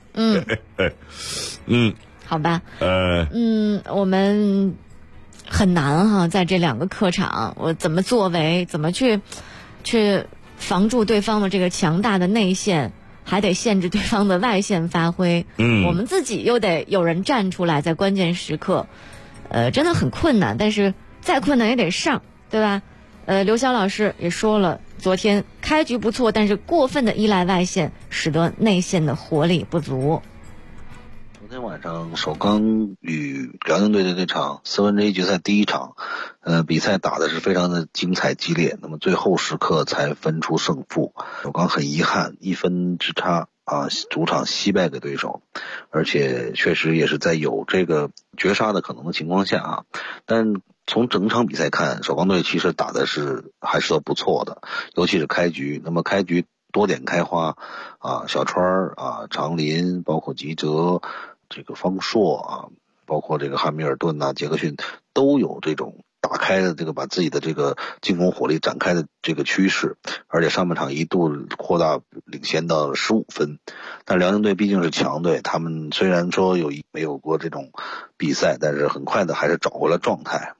好吧。我们很难哈，在这2个客场，我怎么作为，怎么去防住对方的这个强大的内线，还得限制对方的外线发挥。我们自己又得有人站出来，在关键时刻，真的很困难。但是再困难也得上，对吧？刘晓老师也说了，昨天开局不错，但是过分的依赖外线，使得内线的活力不足。 昨天晚上首钢与辽宁队的这场4分之1决赛第1场，比赛打的是非常的精彩激烈，那么最后时刻才分出胜负。首钢很遗憾1分之差主场惜败给对手，而且确实也是在有这个绝杀的可能的情况下但从整场比赛看，首钢队其实打的还是不错的，尤其是开局。那么开局多点开花小川长林，包括吉泽，这个方硕包括这个汉密尔顿杰克逊都有这种打开的这个把自己的这个进攻火力展开的这个趋势，而且上半场一度扩大领先到15分。但辽宁队毕竟是强队，他们虽然说没有过这种比赛，但是很快的还是找回了状态。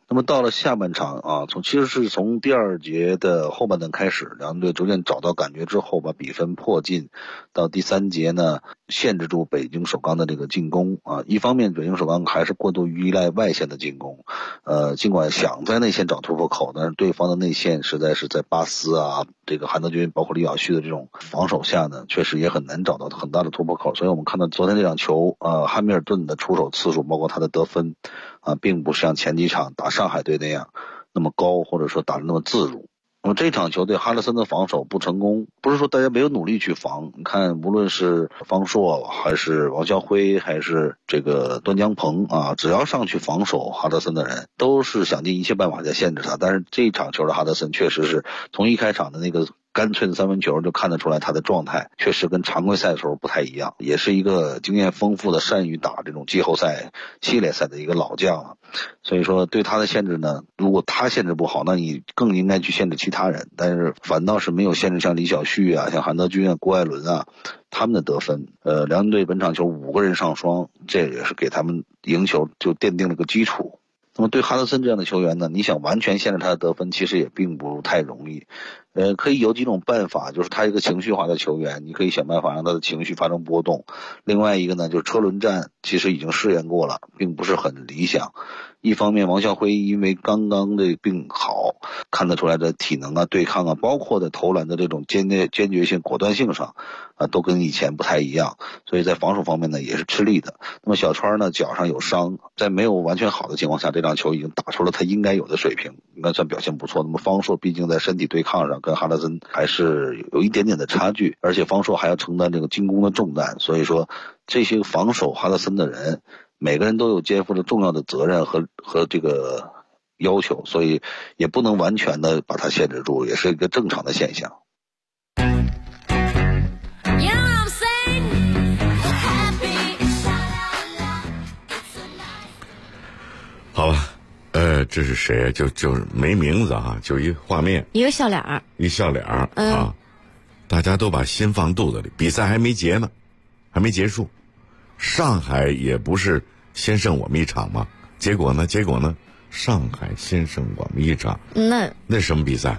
那么到了下半场啊，其实是从第二节的后半段开始，两队逐渐找到感觉之后，把比分迫近。到第3节呢，限制住北京首钢的这个进攻啊。一方面，北京首钢还是过度依赖外线的进攻，尽管想在内线找突破口，但是对方的内线实在是在巴斯啊、这个韩德君包括李晓旭的这种防守下呢，确实也很难找到很大的突破口。所以我们看到昨天这场球，汉密尔顿的出手次数，包括他的得分并不像前几场打上海队那样那么高，或者说打得那么自如。那么这场球对哈德森的防守不成功，不是说大家没有努力去防，你看无论是方硕还是王啸辉还是这个段江鹏啊，只要上去防守哈德森的人都是想尽一切办法在限制他。但是这场球的哈德森确实是从一开场的那个干脆的3分球就看得出来，他的状态确实跟常规赛的时候不太一样，也是一个经验丰富的善于打这种季后赛系列赛的一个老将了。所以说对他的限制呢，如果他限制不好，那你更应该去限制其他人，但是反倒是没有限制像李晓旭啊、像韩德君啊、郭艾伦啊他们的得分。两队本场球5个人上双，这也是给他们赢球就奠定了个基础。那么对哈德森这样的球员呢，你想完全限制他的得分，其实也并不太容易。可以有几种办法，就是他一个情绪化的球员，你可以想办法让他的情绪发生波动。另外一个呢，就是车轮战，其实已经试验过了，并不是很理想。一方面，王啸辉因为刚刚的病好，看得出来的体能啊、对抗啊，包括在投篮的这种坚决性、果断性上，都跟以前不太一样，所以在防守方面呢也是吃力的。那么小川呢脚上有伤，在没有完全好的情况下，这场球已经打出了他应该有的水平，应该算表现不错。那么方硕毕竟在身体对抗上跟哈德森还是有一点点的差距，而且方硕还要承担这个进攻的重担，所以说这些防守哈德森的人，每个人都有肩负着重要的责任和这个要求，所以也不能完全的把它限制住，也是一个正常的现象。 好吧，这是谁？就是没名字啊，就一画面， 一个笑脸儿， 一笑脸儿啊，大家都把心放肚子里。比赛还没结呢，还没结束，上海也不是先胜我们一场吗？结果呢？上海先胜我们一场，那什么比赛？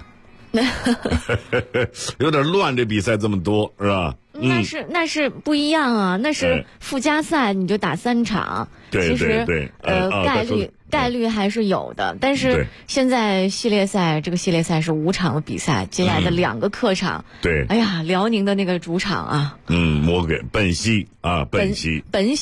有点乱，这比赛这么多是吧？ 那是不一样啊，那是附加赛你就打3场， 对， 其实概率还是有的。但是现在系列赛这个系列赛是5场的比赛，接下来的2个客场， 对， 哎呀，辽宁的那个主场啊， 魔鬼本溪啊，本溪，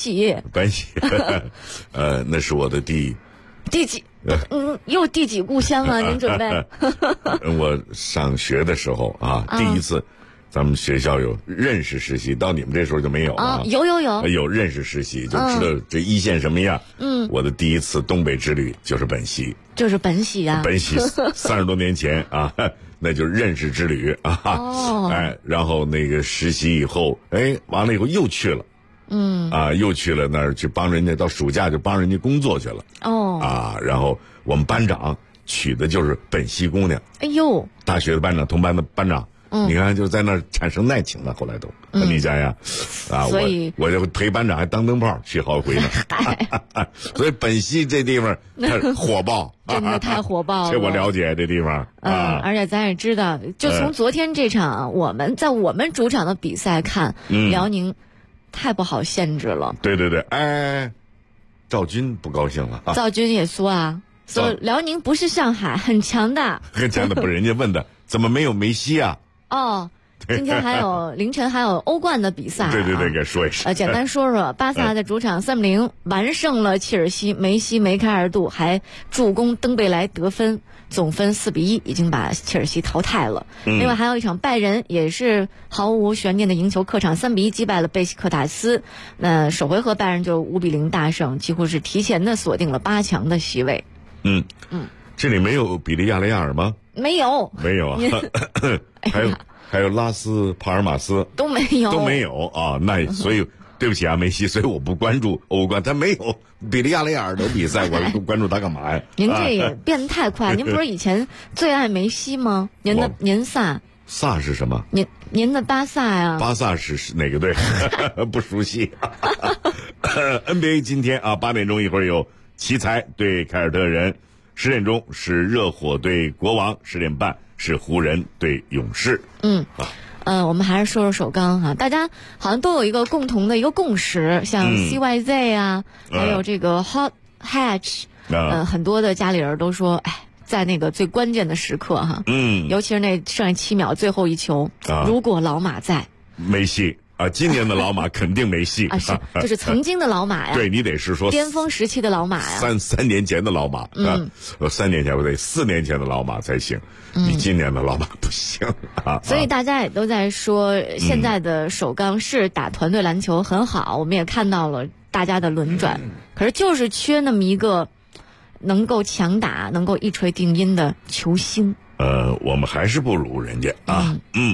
那是我的第几？ 又第几故乡啊？您准备？ 我上学的时候啊，第一次，咱们学校有认识实习，到你们这时候就没有了。有认识实习，就知道这一线什么样。我的第一次东北之旅就是本溪，啊，本溪30多年前啊，那就是认识之旅啊。然后那个实习以后，完了以后又去了。又去了那儿去帮人家，到暑假就帮人家工作去了。然后我们班长娶的就是本溪姑娘。 哎呦， 大学的班长，同班的班长。你看就在那儿产生爱情了，后来都。你想想所以我就陪班长还当灯泡去好几回呢。所以本溪这地方它火爆， 真的太火爆了。 这我了解这地方。 而且咱也知道，就从昨天这场我们在我们主场的比赛看，辽宁太不好限制了。 对，赵军不高兴了。 赵军也说啊，说辽宁不是上海，很强的。 很强的，不是人家问的，怎么没有梅西啊？ 今天凌晨还有欧冠的比赛。 对，给说一说。 简单说说，巴萨在主场3-0完胜了切尔西，梅西梅开二度，还助攻登贝莱得分，总分4-1，已经把切尔西淘汰了。另外还有一场拜仁也是毫无悬念的赢球，客场3-1击败了贝西克塔斯。那首回合拜仁就5-0大胜，几乎是提前的锁定了8强的席位。 这里没有比利亚雷亚尔吗？ 没有啊。还有拉斯帕尔马斯都没有啊。那所以对不起啊，梅西，所以我不关注欧冠，他没有比利亚雷亚尔的比赛，我关注他干嘛呀？ 您这也变得太快，您不是以前最爱梅西吗？您萨是什么？ 您的巴萨呀？ 巴萨是哪个队？不熟悉。NBA 今天啊8点钟一会儿有奇才对凯尔特人， 10点钟是热火对国王，10点半是湖人对勇士。 我们还是说说首钢哈，大家好像都有一个共同的一个共识，像 CYZ 啊，还有这个 Hot Hatch，很多的家里人都说，在那个最关键的时刻哈，尤其是那剩下7秒最后一球，如果老马在， 没戏啊！今年的老马肯定没戏啊，是就是曾经的老马呀， 对你得是说巅峰时期的老马呀， 三年前的老马，3年前不对，4年前的老马才行。你今年的老马不行啊！ 所以大家也都在说，现在的首钢是打团队篮球很好，我们也看到了大家的轮转，可是就是缺那么一个能够强打、能够一锤定音的球星。 我们还是不如人家啊。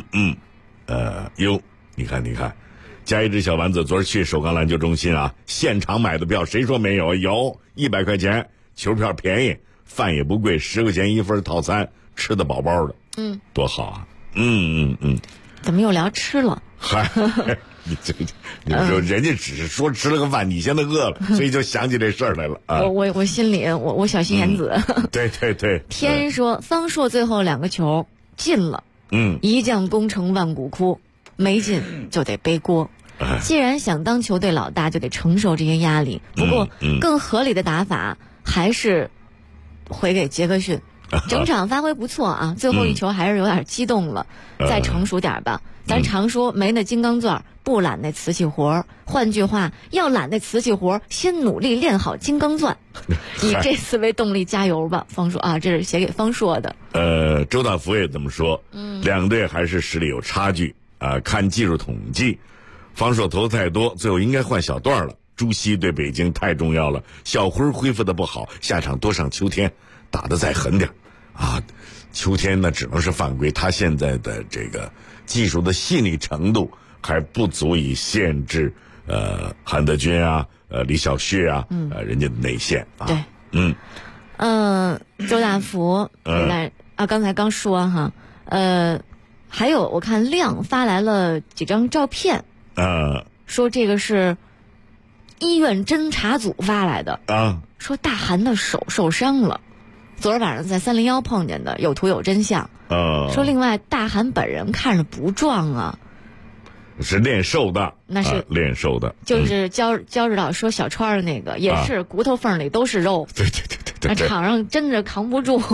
你看，加一只小丸子昨儿去首钢篮球中心啊，现场买的票，谁说没有？有100块钱，球票便宜，饭也不贵，10块钱一份套餐。吃得饱饱的，多好啊！ 怎么又聊吃了？ 嗨，你说人家只是说吃了个饭，你现在饿了，所以就想起这事儿来了啊！ 我心里我小心眼子。 对。 天说方硕最后2个球进了，一将功成万骨枯，没进就得背锅。既然想当球队老大，就得承受这些压力。不过更合理的打法还是回给杰克逊。整场发挥不错啊，最后一球还是有点激动了，再成熟点吧。咱常说没那金刚钻，不揽那瓷器活。换句话，要揽那瓷器活，先努力练好金刚钻，以这次为动力加油吧。方硕啊，这是写给方硕的。 周大福也这么说。两队还是实力有差距啊。看技术统计，方硕投太多，最后应该换小段了。朱熹对北京太重要了，小辉恢复的不好，下场多上秋天，打得再狠点。秋天呢只能是犯规，他现在的这个技术的细腻程度还不足以限制韩德君啊，李晓旭啊，人家的内线啊。 对，周大福刚才刚说哈，还有我看亮发来了几张照片，说这个是医院侦查组发来的说大韩的手受伤了。昨儿晚上在301碰见的，有图有真相。说另外大韩本人看着不壮啊， 是练瘦的， 那是练瘦的， 就是焦指导说小川的那个，也是骨头缝里都是肉。 对， 那场上真的扛不住。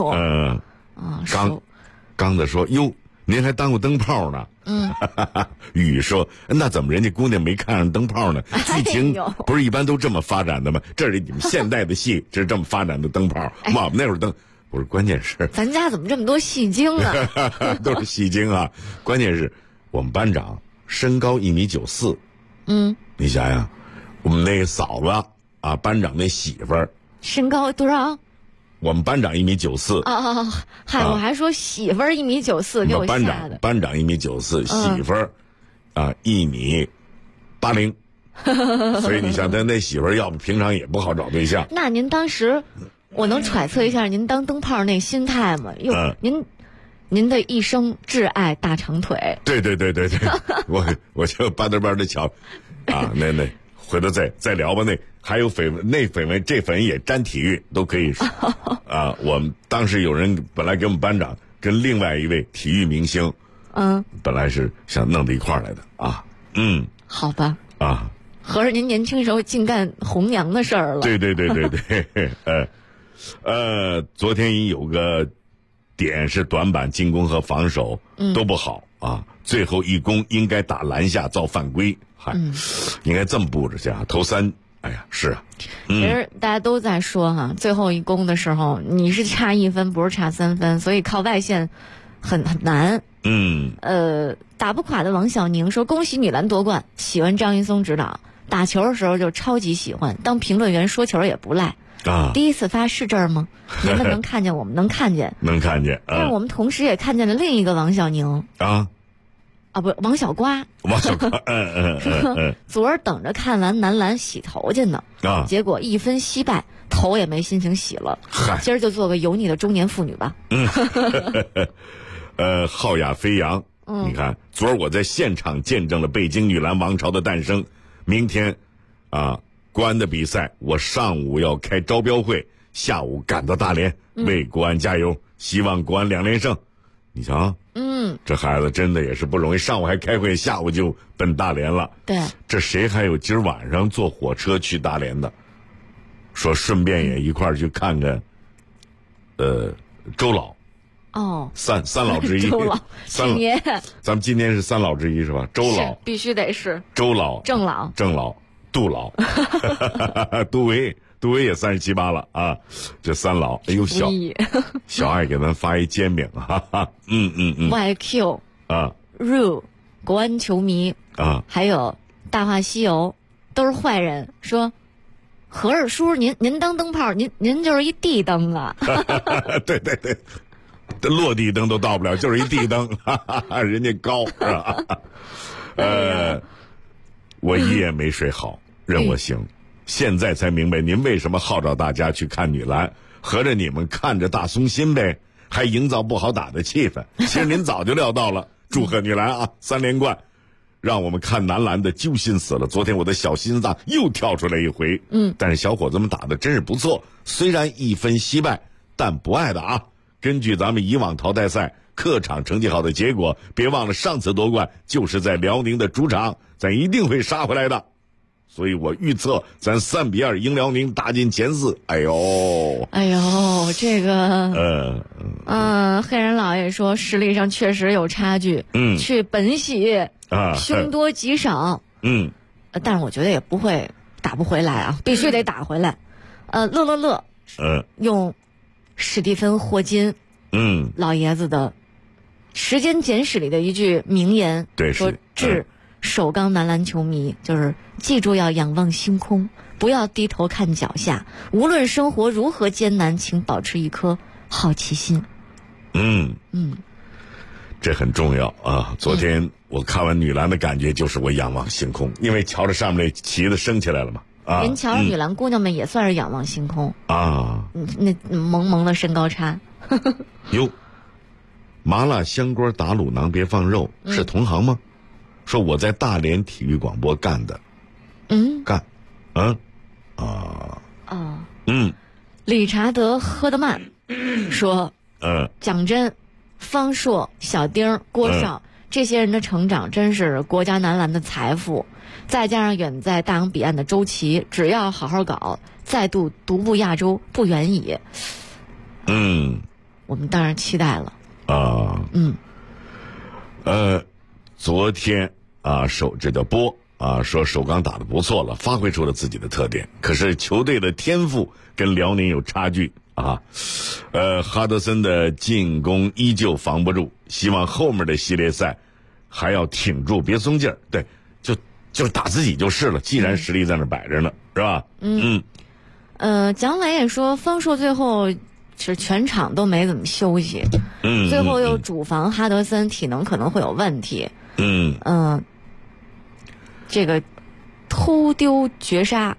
刚子说哟，您还当过灯泡呢。雨说那怎么人家姑娘没看上灯泡呢？剧情不是一般都这么发展的吗？这是你们现代的戏，这是这么发展的灯泡。我们那会儿灯不是，关键是咱家怎么这么多戏精啊？ 都是戏精啊！关键是我们班长身高1.94米。你想想，我们那嫂子啊，班长那媳妇儿身高多少？ 我们班长1.94米。 我还说媳妇儿1.94米，给我吓的。 班长1.94米，媳妇儿1.80米。所以你想，他那媳妇儿要不平常也不好找对象。 那您当时，我能揣测一下您当灯泡那心态吗？您的一生挚爱大长腿。 对，我就巴嘚的瞧啊，那回头再聊吧。那还有绯闻，这绯闻也沾体育，都可以说啊。我们当时有人本来给我们班长跟另外一位体育明星，本来是想弄到一块儿来的啊。 好吧。合着您年轻时候净干红娘的事儿了。 对。昨天有个点是短板进攻和防守都不好啊，最后一攻应该打篮下造犯规，应该这么布置去啊，投3。是啊， 其实大家都在说哈，最后一攻的时候你是差1分，不是差3分，所以靠外线很难。打不垮的王小宁说恭喜女篮夺冠，喜欢张一松指导，打球的时候就超级喜欢，当评论员说球也不赖。第一次发是这儿吗？你们能看见，我们能看见， 能看见。 但是我们同时也看见了另一个王小宁不，王小瓜。昨儿等着看完男篮洗头去呢，结果1分惜败，头也没心情洗了。今儿就做个油腻的中年妇女吧。 浩雅飞扬，你看，昨儿我在现场见证了北京女篮王朝的诞生。明天，国安的比赛，我上午要开招标会， 下午赶到大连，为国安加油，希望国安2连胜。你瞧，这孩子真的也是不容易，上午还开会，下午就奔大连了。 对， 这谁还有今儿晚上坐火车去大连的？说顺便也一块儿去看看，周老。 哦， 三老之一， 周老， 三爷，咱们今年是3老之一是吧？周老必须得是周老、 郑老、 杜老，杜维也37、8了啊！这3老，哎呦小爱给咱发一煎饼，哈哈 ，YQ 啊 ，Ru 国安球迷啊， 还有大话西游都是坏人，说何二叔您当灯泡，您就是一地灯啊！ 对。这落地灯都到不了，就是一地灯，人家高是吧？我一夜没睡好，任我行。现在才明白您为什么号召大家去看女篮，合着你们看着大松心呗，还营造不好打的气氛。其实您早就料到了。祝贺女篮啊，3连冠，让我们看男篮的揪心死了。昨天我的小心脏又跳出来一回。但是小伙子们打的真是不错，虽然1分惜败，但不爱的啊。根据咱们以往淘汰赛客场成绩好的结果，别忘了上次夺冠就是在辽宁的主场，咱一定会杀回来的。所以我预测咱3比2赢辽宁，打进前4。哎呦， 这个黑人老爷说实力上确实有差距。去本喜凶多吉少。但是我觉得也不会打不回来啊，必须得打回来。乐用史蒂芬·霍金老爷子的《时间简史》里的一句名言， 对， 说致首钢男篮球迷，就是记住要仰望星空，不要低头看脚下，无论生活如何艰难，请保持一颗好奇心。 这很重要啊！昨天我看完女篮的感觉就是我仰望星空，因为瞧着上面那旗子升起来了嘛。 人瞧着女篮姑娘们也算是仰望星空啊， 那萌萌的身高差。 哟，麻辣香锅打卤囊别放肉，是同行吗？说我在大连体育广播干的。干， 理查德·赫德曼说，蒋真、方硕、小丁、郭少这些人的成长真是国家男篮的财富，再加上远在大洋彼岸的周琦，只要好好搞，再度独步亚洲不远矣。我们当然期待了啊。昨天啊，这叫波啊，说首钢打得不错了，发挥出了自己的特点，可是球队的天赋跟辽宁有差距啊。哈德森的进攻依旧防不住，希望后面的系列赛还要挺住，别松劲儿。对，就打自己就是了，既然实力在那摆着呢，是吧？ 蒋磊也说，方硕最后是全场都没怎么休息，最后又主防哈德森，体能可能会有问题。这个偷丢绝杀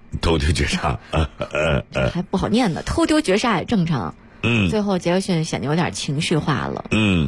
还不好念的，偷丢绝杀也正常。最后杰克逊显得有点情绪化了。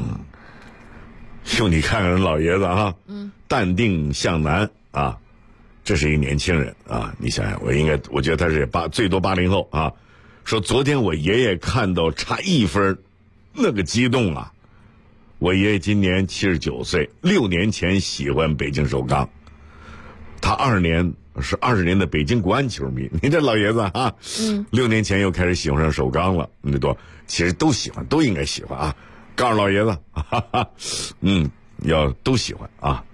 你看看人老爷子啊，淡定向南啊，这是一年轻人啊。你想想，我觉得他是最多80后啊。说昨天我爷爷看到差1分，那个激动啊！我爷爷今年79岁，6年前喜欢北京首钢，他20年的北京国安球迷。你这老爷子啊，6年前又开始喜欢上首钢了，那多其实都喜欢，都应该喜欢啊。告诉老爷子，要都喜欢啊。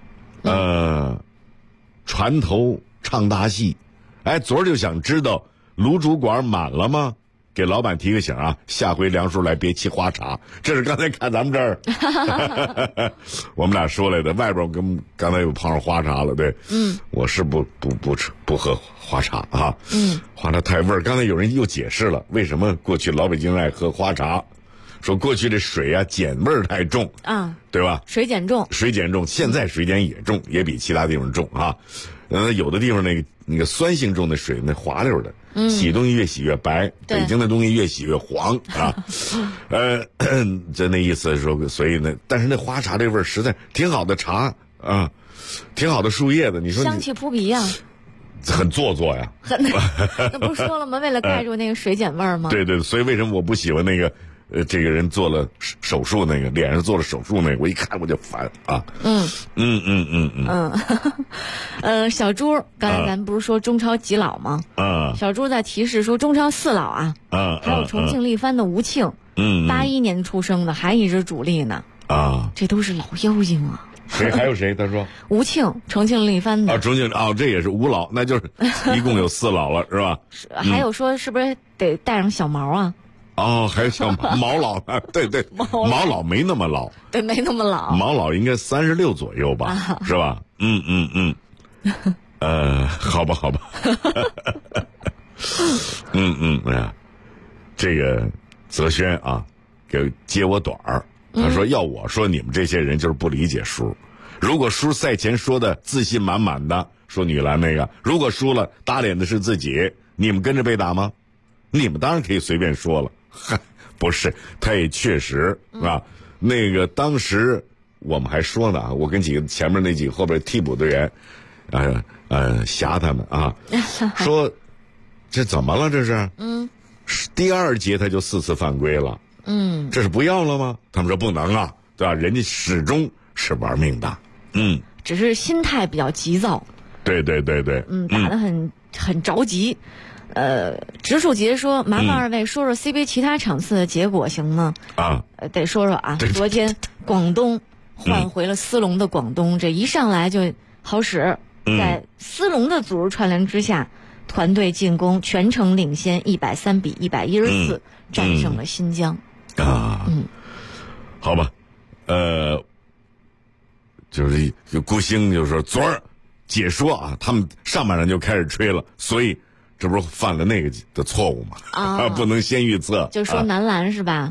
船头唱大戏，昨儿就想知道卤煮馆满了吗？给老板提个醒啊，下回梁叔来别沏花茶。这是刚才看咱们这儿，我们俩说来的。外边跟刚才又碰上花茶了，对，我是不喝花茶啊，花茶太味儿。刚才有人又解释了为什么过去老北京爱喝花茶，说过去这水啊碱味儿太重啊，对吧？ 水碱重， 现在水碱也重，也比其他地方重啊。有的地方那个酸性重的水那滑溜的。洗东西越洗越白，北京的东西越洗越黄啊。就那意思说，所以呢，但是那花茶这味儿实在挺好的茶啊，挺好的树叶子。你说香气扑鼻啊。 很做作呀。 那不是说了吗？为了盖住那个水碱味儿吗？ 对，所以为什么我不喜欢那个这个人做了手术那个脸上做了手术那个，我一看我就烦啊。 小朱，刚才咱们不是说中超几老吗？小朱在提示说中超4老啊，还有重庆力帆的吴庆，81年出生的，还一直主力呢。这都是老妖精啊。 谁还有谁？他说吴庆，重庆力帆的。 重庆这也是5老，那就是一共有4老了，是吧？ 还有说是不是得带上小毛啊？ 还有小毛老呢？对，毛老没那么老， 对，没那么老。 毛老应该36左右吧，是吧？好吧。这个泽轩啊，给接我短儿。他说要我说你们这些人就是不理解叔，如果叔赛前说的自信满满的，说女篮那个，如果输了打脸的是自己，你们跟着被打吗？你们当然可以随便说了。不是，他也确实啊，那个当时我们还说呢，我跟前面那几个后边替补队员吓他们啊，说这怎么了这是？第2节他就4次犯规了。这是不要了吗？他们说不能啊，对吧？人家始终是玩命的。 只是心态比较急躁。 对。 打得很着急。植树杰说：“麻烦二位说说 CBA 其他场次的结果行吗？”得说说啊。昨天广东换回了斯隆的广东，这一上来就好使，在斯隆的组织串联之下，团队进攻全程领先130比114，战胜了新疆。 好吧，就是顾星就说昨儿解说啊，他们上半场就开始吹了，所以这不是犯了那个的错误吗？不能先预测。 就说男篮是吧？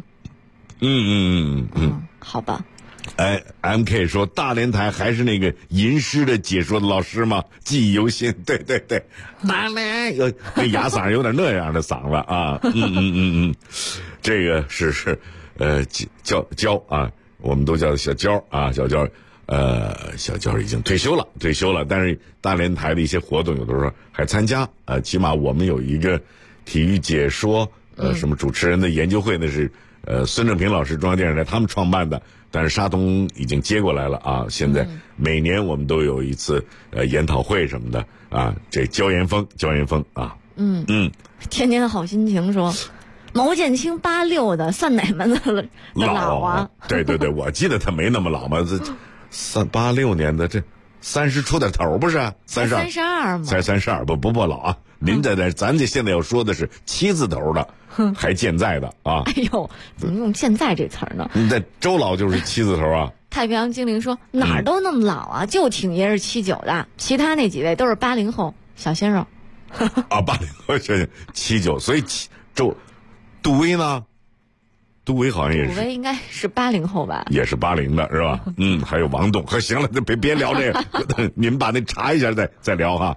好吧。 MK 说大连台还是那个吟诗的解说的老师吗？记忆犹新。对，大连这哑嗓有点那样的嗓子啊。这个是娇啊，我们都叫小娇啊，小娇。小娇已经退休了，但是大连台的一些活动有的时候还参加。起码我们有一个体育解说什么主持人的研究会，那是孙正平老师中央电视台他们创办的，但是沙东已经接过来了啊。现在每年我们都有一次研讨会什么的啊。这焦岩峰啊。 天天的好心情说。毛剑卿86的，算哪门子的老啊？ 对，我记得他没那么老嘛，这86年的，这30出点头不是 ？32吗？ 才32，不老啊！您在这，咱这现在要说的是7字头的，还健在的啊！ 哎呦，怎么用健在这词儿呢？ 你在周老就是7字头啊！ 太平洋精灵说哪儿都那么老啊，就挺爷是79的，其他那几位都是80后小鲜肉。 80后79，所以杜威呢？杜威好像也是。 杜威应该是80后吧？ 也是80的是吧？还有王栋。行了，别聊这个，你们把那查一下再聊哈。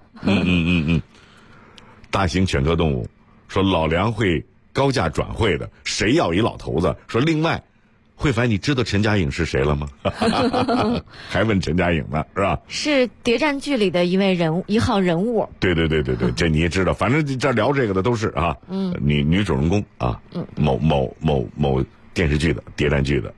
大型犬科动物说老梁会高价转会的，谁要一老头子？说另外，慧凡，你知道陈嘉颖是谁了吗？还问陈嘉颖呢，是吧？ 是谍战剧里的一号人物。对， 这你也知道。反正这聊这个的都是啊，女主人公啊，某电视剧的谍战剧的，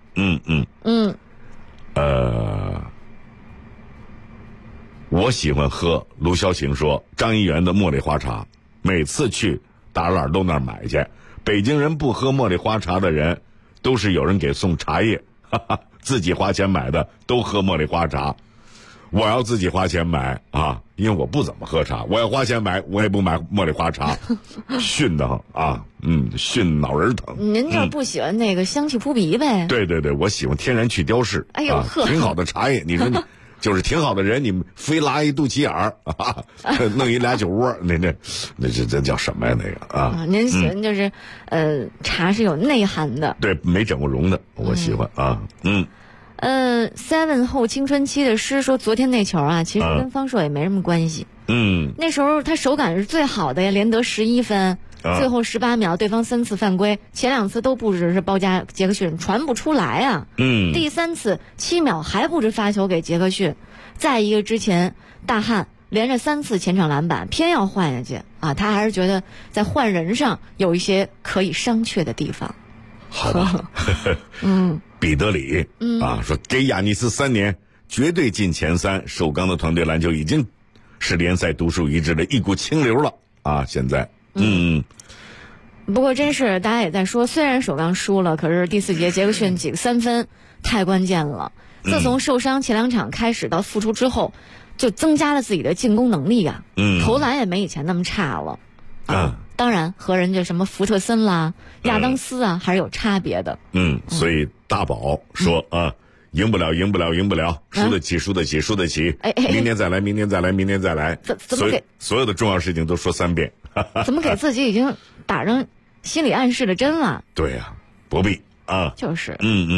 我喜欢喝。卢潇晴说张一元的茉莉花茶，每次去大栅栏都那儿买去。北京人不喝茉莉花茶的人，都是有人给送茶叶，自己花钱买的都喝茉莉花茶。我要自己花钱买啊，因为我不怎么喝茶，我要花钱买，我也不买茉莉花茶，熏得慌啊，熏脑仁疼。 您这不喜欢那个香气扑鼻呗？ 对，我喜欢天然去雕饰。 哎呦呵， 挺好的茶叶，你说你就是挺好的人，你非拉一肚脐眼儿啊，弄一俩酒窝，那这叫什么呀？那个啊， 您喜欢就是茶是有内涵的， 对，没整过容的，我喜欢啊 ，7后青春期的诗说，昨天那球啊，其实跟方硕也没什么关系。那时候他手感是最好的呀，连得11分，最后18秒对方3次犯规，前2次都不止是包夹杰克逊，传不出来啊。第3次7秒还不止发球给杰克逊，再一个之前大汉连着3次前场篮板，偏要换下去啊！他还是觉得在换人上有一些可以商榷的地方。 好吧，彼得里说给亚尼斯3年绝对进前3，首钢的团队篮球已经是联赛独树一帜的一股清流了啊！现在， 不过真是大家也在说，虽然首钢输了，可是第4节杰克逊几个3分太关键了。自从受伤前2场开始到复出之后，就增加了自己的进攻能力啊，投篮也没以前那么差了。当然和人家什么福特森啦、亚当斯啊还是有差别的。 所以大宝说赢不了，输得起，明年再来，所有的重要事情都说3遍。 怎么给自己已经打上心理暗示的针了？ 对呀，不必啊。 就是。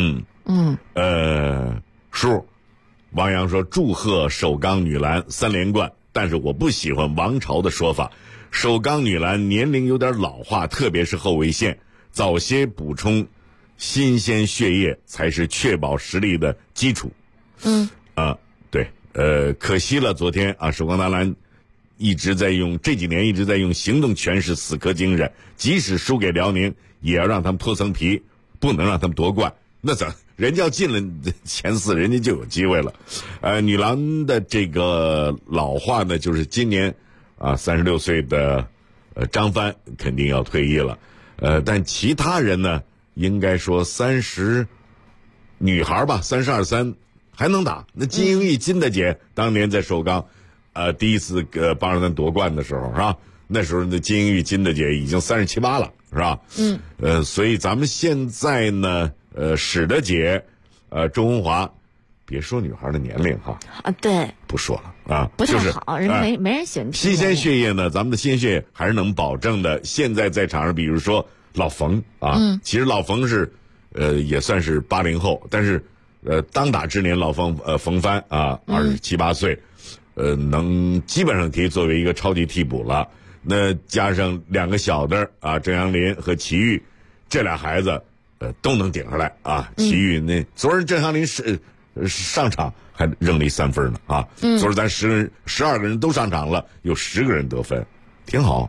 叔，王阳说祝贺首钢女篮3连冠，但是我不喜欢王朝的说法，首钢女篮年龄有点老化，特别是后卫线，早些补充新鲜血液才是确保实力的基础。对，可惜了，昨天首钢男篮这几年一直在用行动诠释死磕精神，即使输给辽宁，也要让他们脱层皮，不能让他们夺冠。那人家要进了前4，人家就有机会了。女篮的这个老化呢，就是今年36岁的张帆肯定要退役了。但其他人呢，应该说30女孩吧，32、3还能打。那金英玉金大姐当年在首钢第一次帮着咱夺冠的时候是吧？那时候那金英玉金大姐已经37、8了是吧？所以咱们现在呢史大姐周文华，别说女孩的年龄哈对， 不说了不太好，没人喜欢听。 新鲜血液呢，咱们的新鲜血液还是能保证的。现在在场上，比如说老冯其实老冯是也算是80后，但是当打之年老冯冯帆27、8岁，能基本上可以作为一个超级替补了。那加上2个小的郑阳林和齐豫，这俩孩子都能顶上来齐豫那昨儿郑阳林上场还扔了3分呢昨儿咱12个人都上场了，有10个人得分，挺好。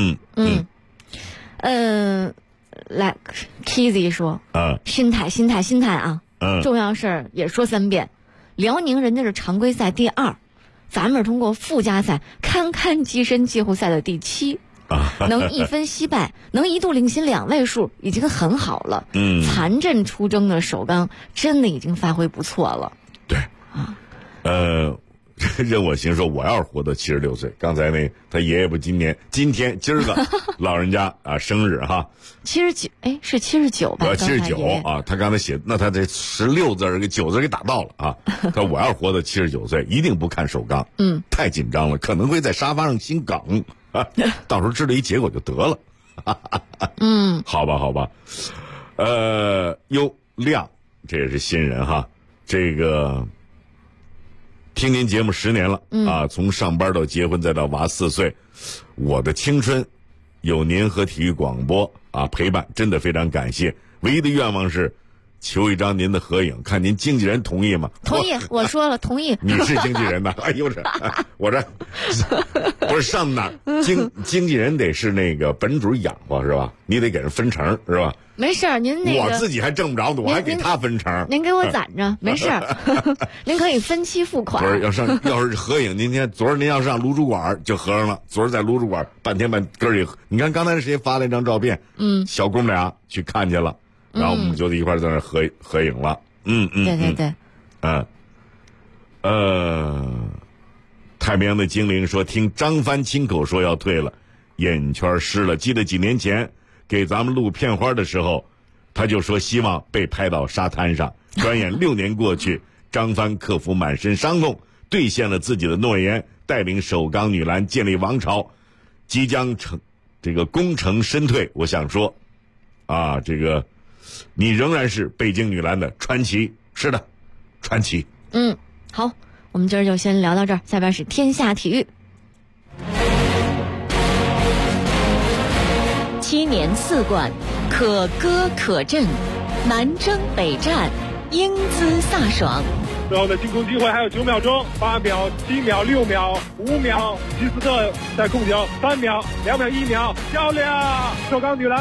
来 Kizzy 说心态啊，重要事儿也说3遍。辽宁人家是常规赛第2，咱们是通过附加赛堪跻身季后赛的第7，能1分惜败，能一度领先2位数，已经很好了。残阵出征的首钢真的已经发挥不错了。 对任我行说，我要是活到76岁，刚才他爷爷不今天今儿个老人家生日哈 ，79是79吧 ？79他刚才写，那他这16字给9字给打到了他我要是活到79岁，一定不看首钢，太紧张了，可能会在沙发上心梗到时候知道一结果就得了。好吧。亮，这也是新人哈，这个。听您节目10年了从上班到结婚再到娃4岁，我的青春有您和体育广播陪伴，真的非常感谢。唯一的愿望是求一张您的合影，看您经纪人同意吗？ 同意，我说了同意。 你是经纪人呐？我这不是上哪经纪人得是那个本主养活是吧？你得给人分成是吧？ 没事儿，您我自己还挣不着呢，我还给他分成。 您给我攒着，没事儿，您可以分期付款。 不是要是合影，昨儿您要上卤煮馆就合上了。昨儿在卤煮馆半天半哥儿你看刚才谁发了一张照片？小姑们俩去看去了，然后我们就一块在那合影了。 对。 太平洋的精灵说，听张帆亲口说要退了，眼圈湿了。记得几年前给咱们录片花的时候，他就说希望被拍到沙滩上。转眼6年过去，张帆克服满身伤痛，兑现了自己的诺言，带领首钢女篮建立王朝，即将功成身退。我想说这个你仍然是北京女篮的传奇。是的，传奇。 好，我们今儿就先聊到这儿，下边是天下体育。 7年4冠，可歌可阵，南征北战，英姿飒爽。 最后的进攻机会还有9秒钟，8秒、7秒、6秒、5秒，吉斯特在控球，3秒、2秒、1秒，漂亮！首钢女篮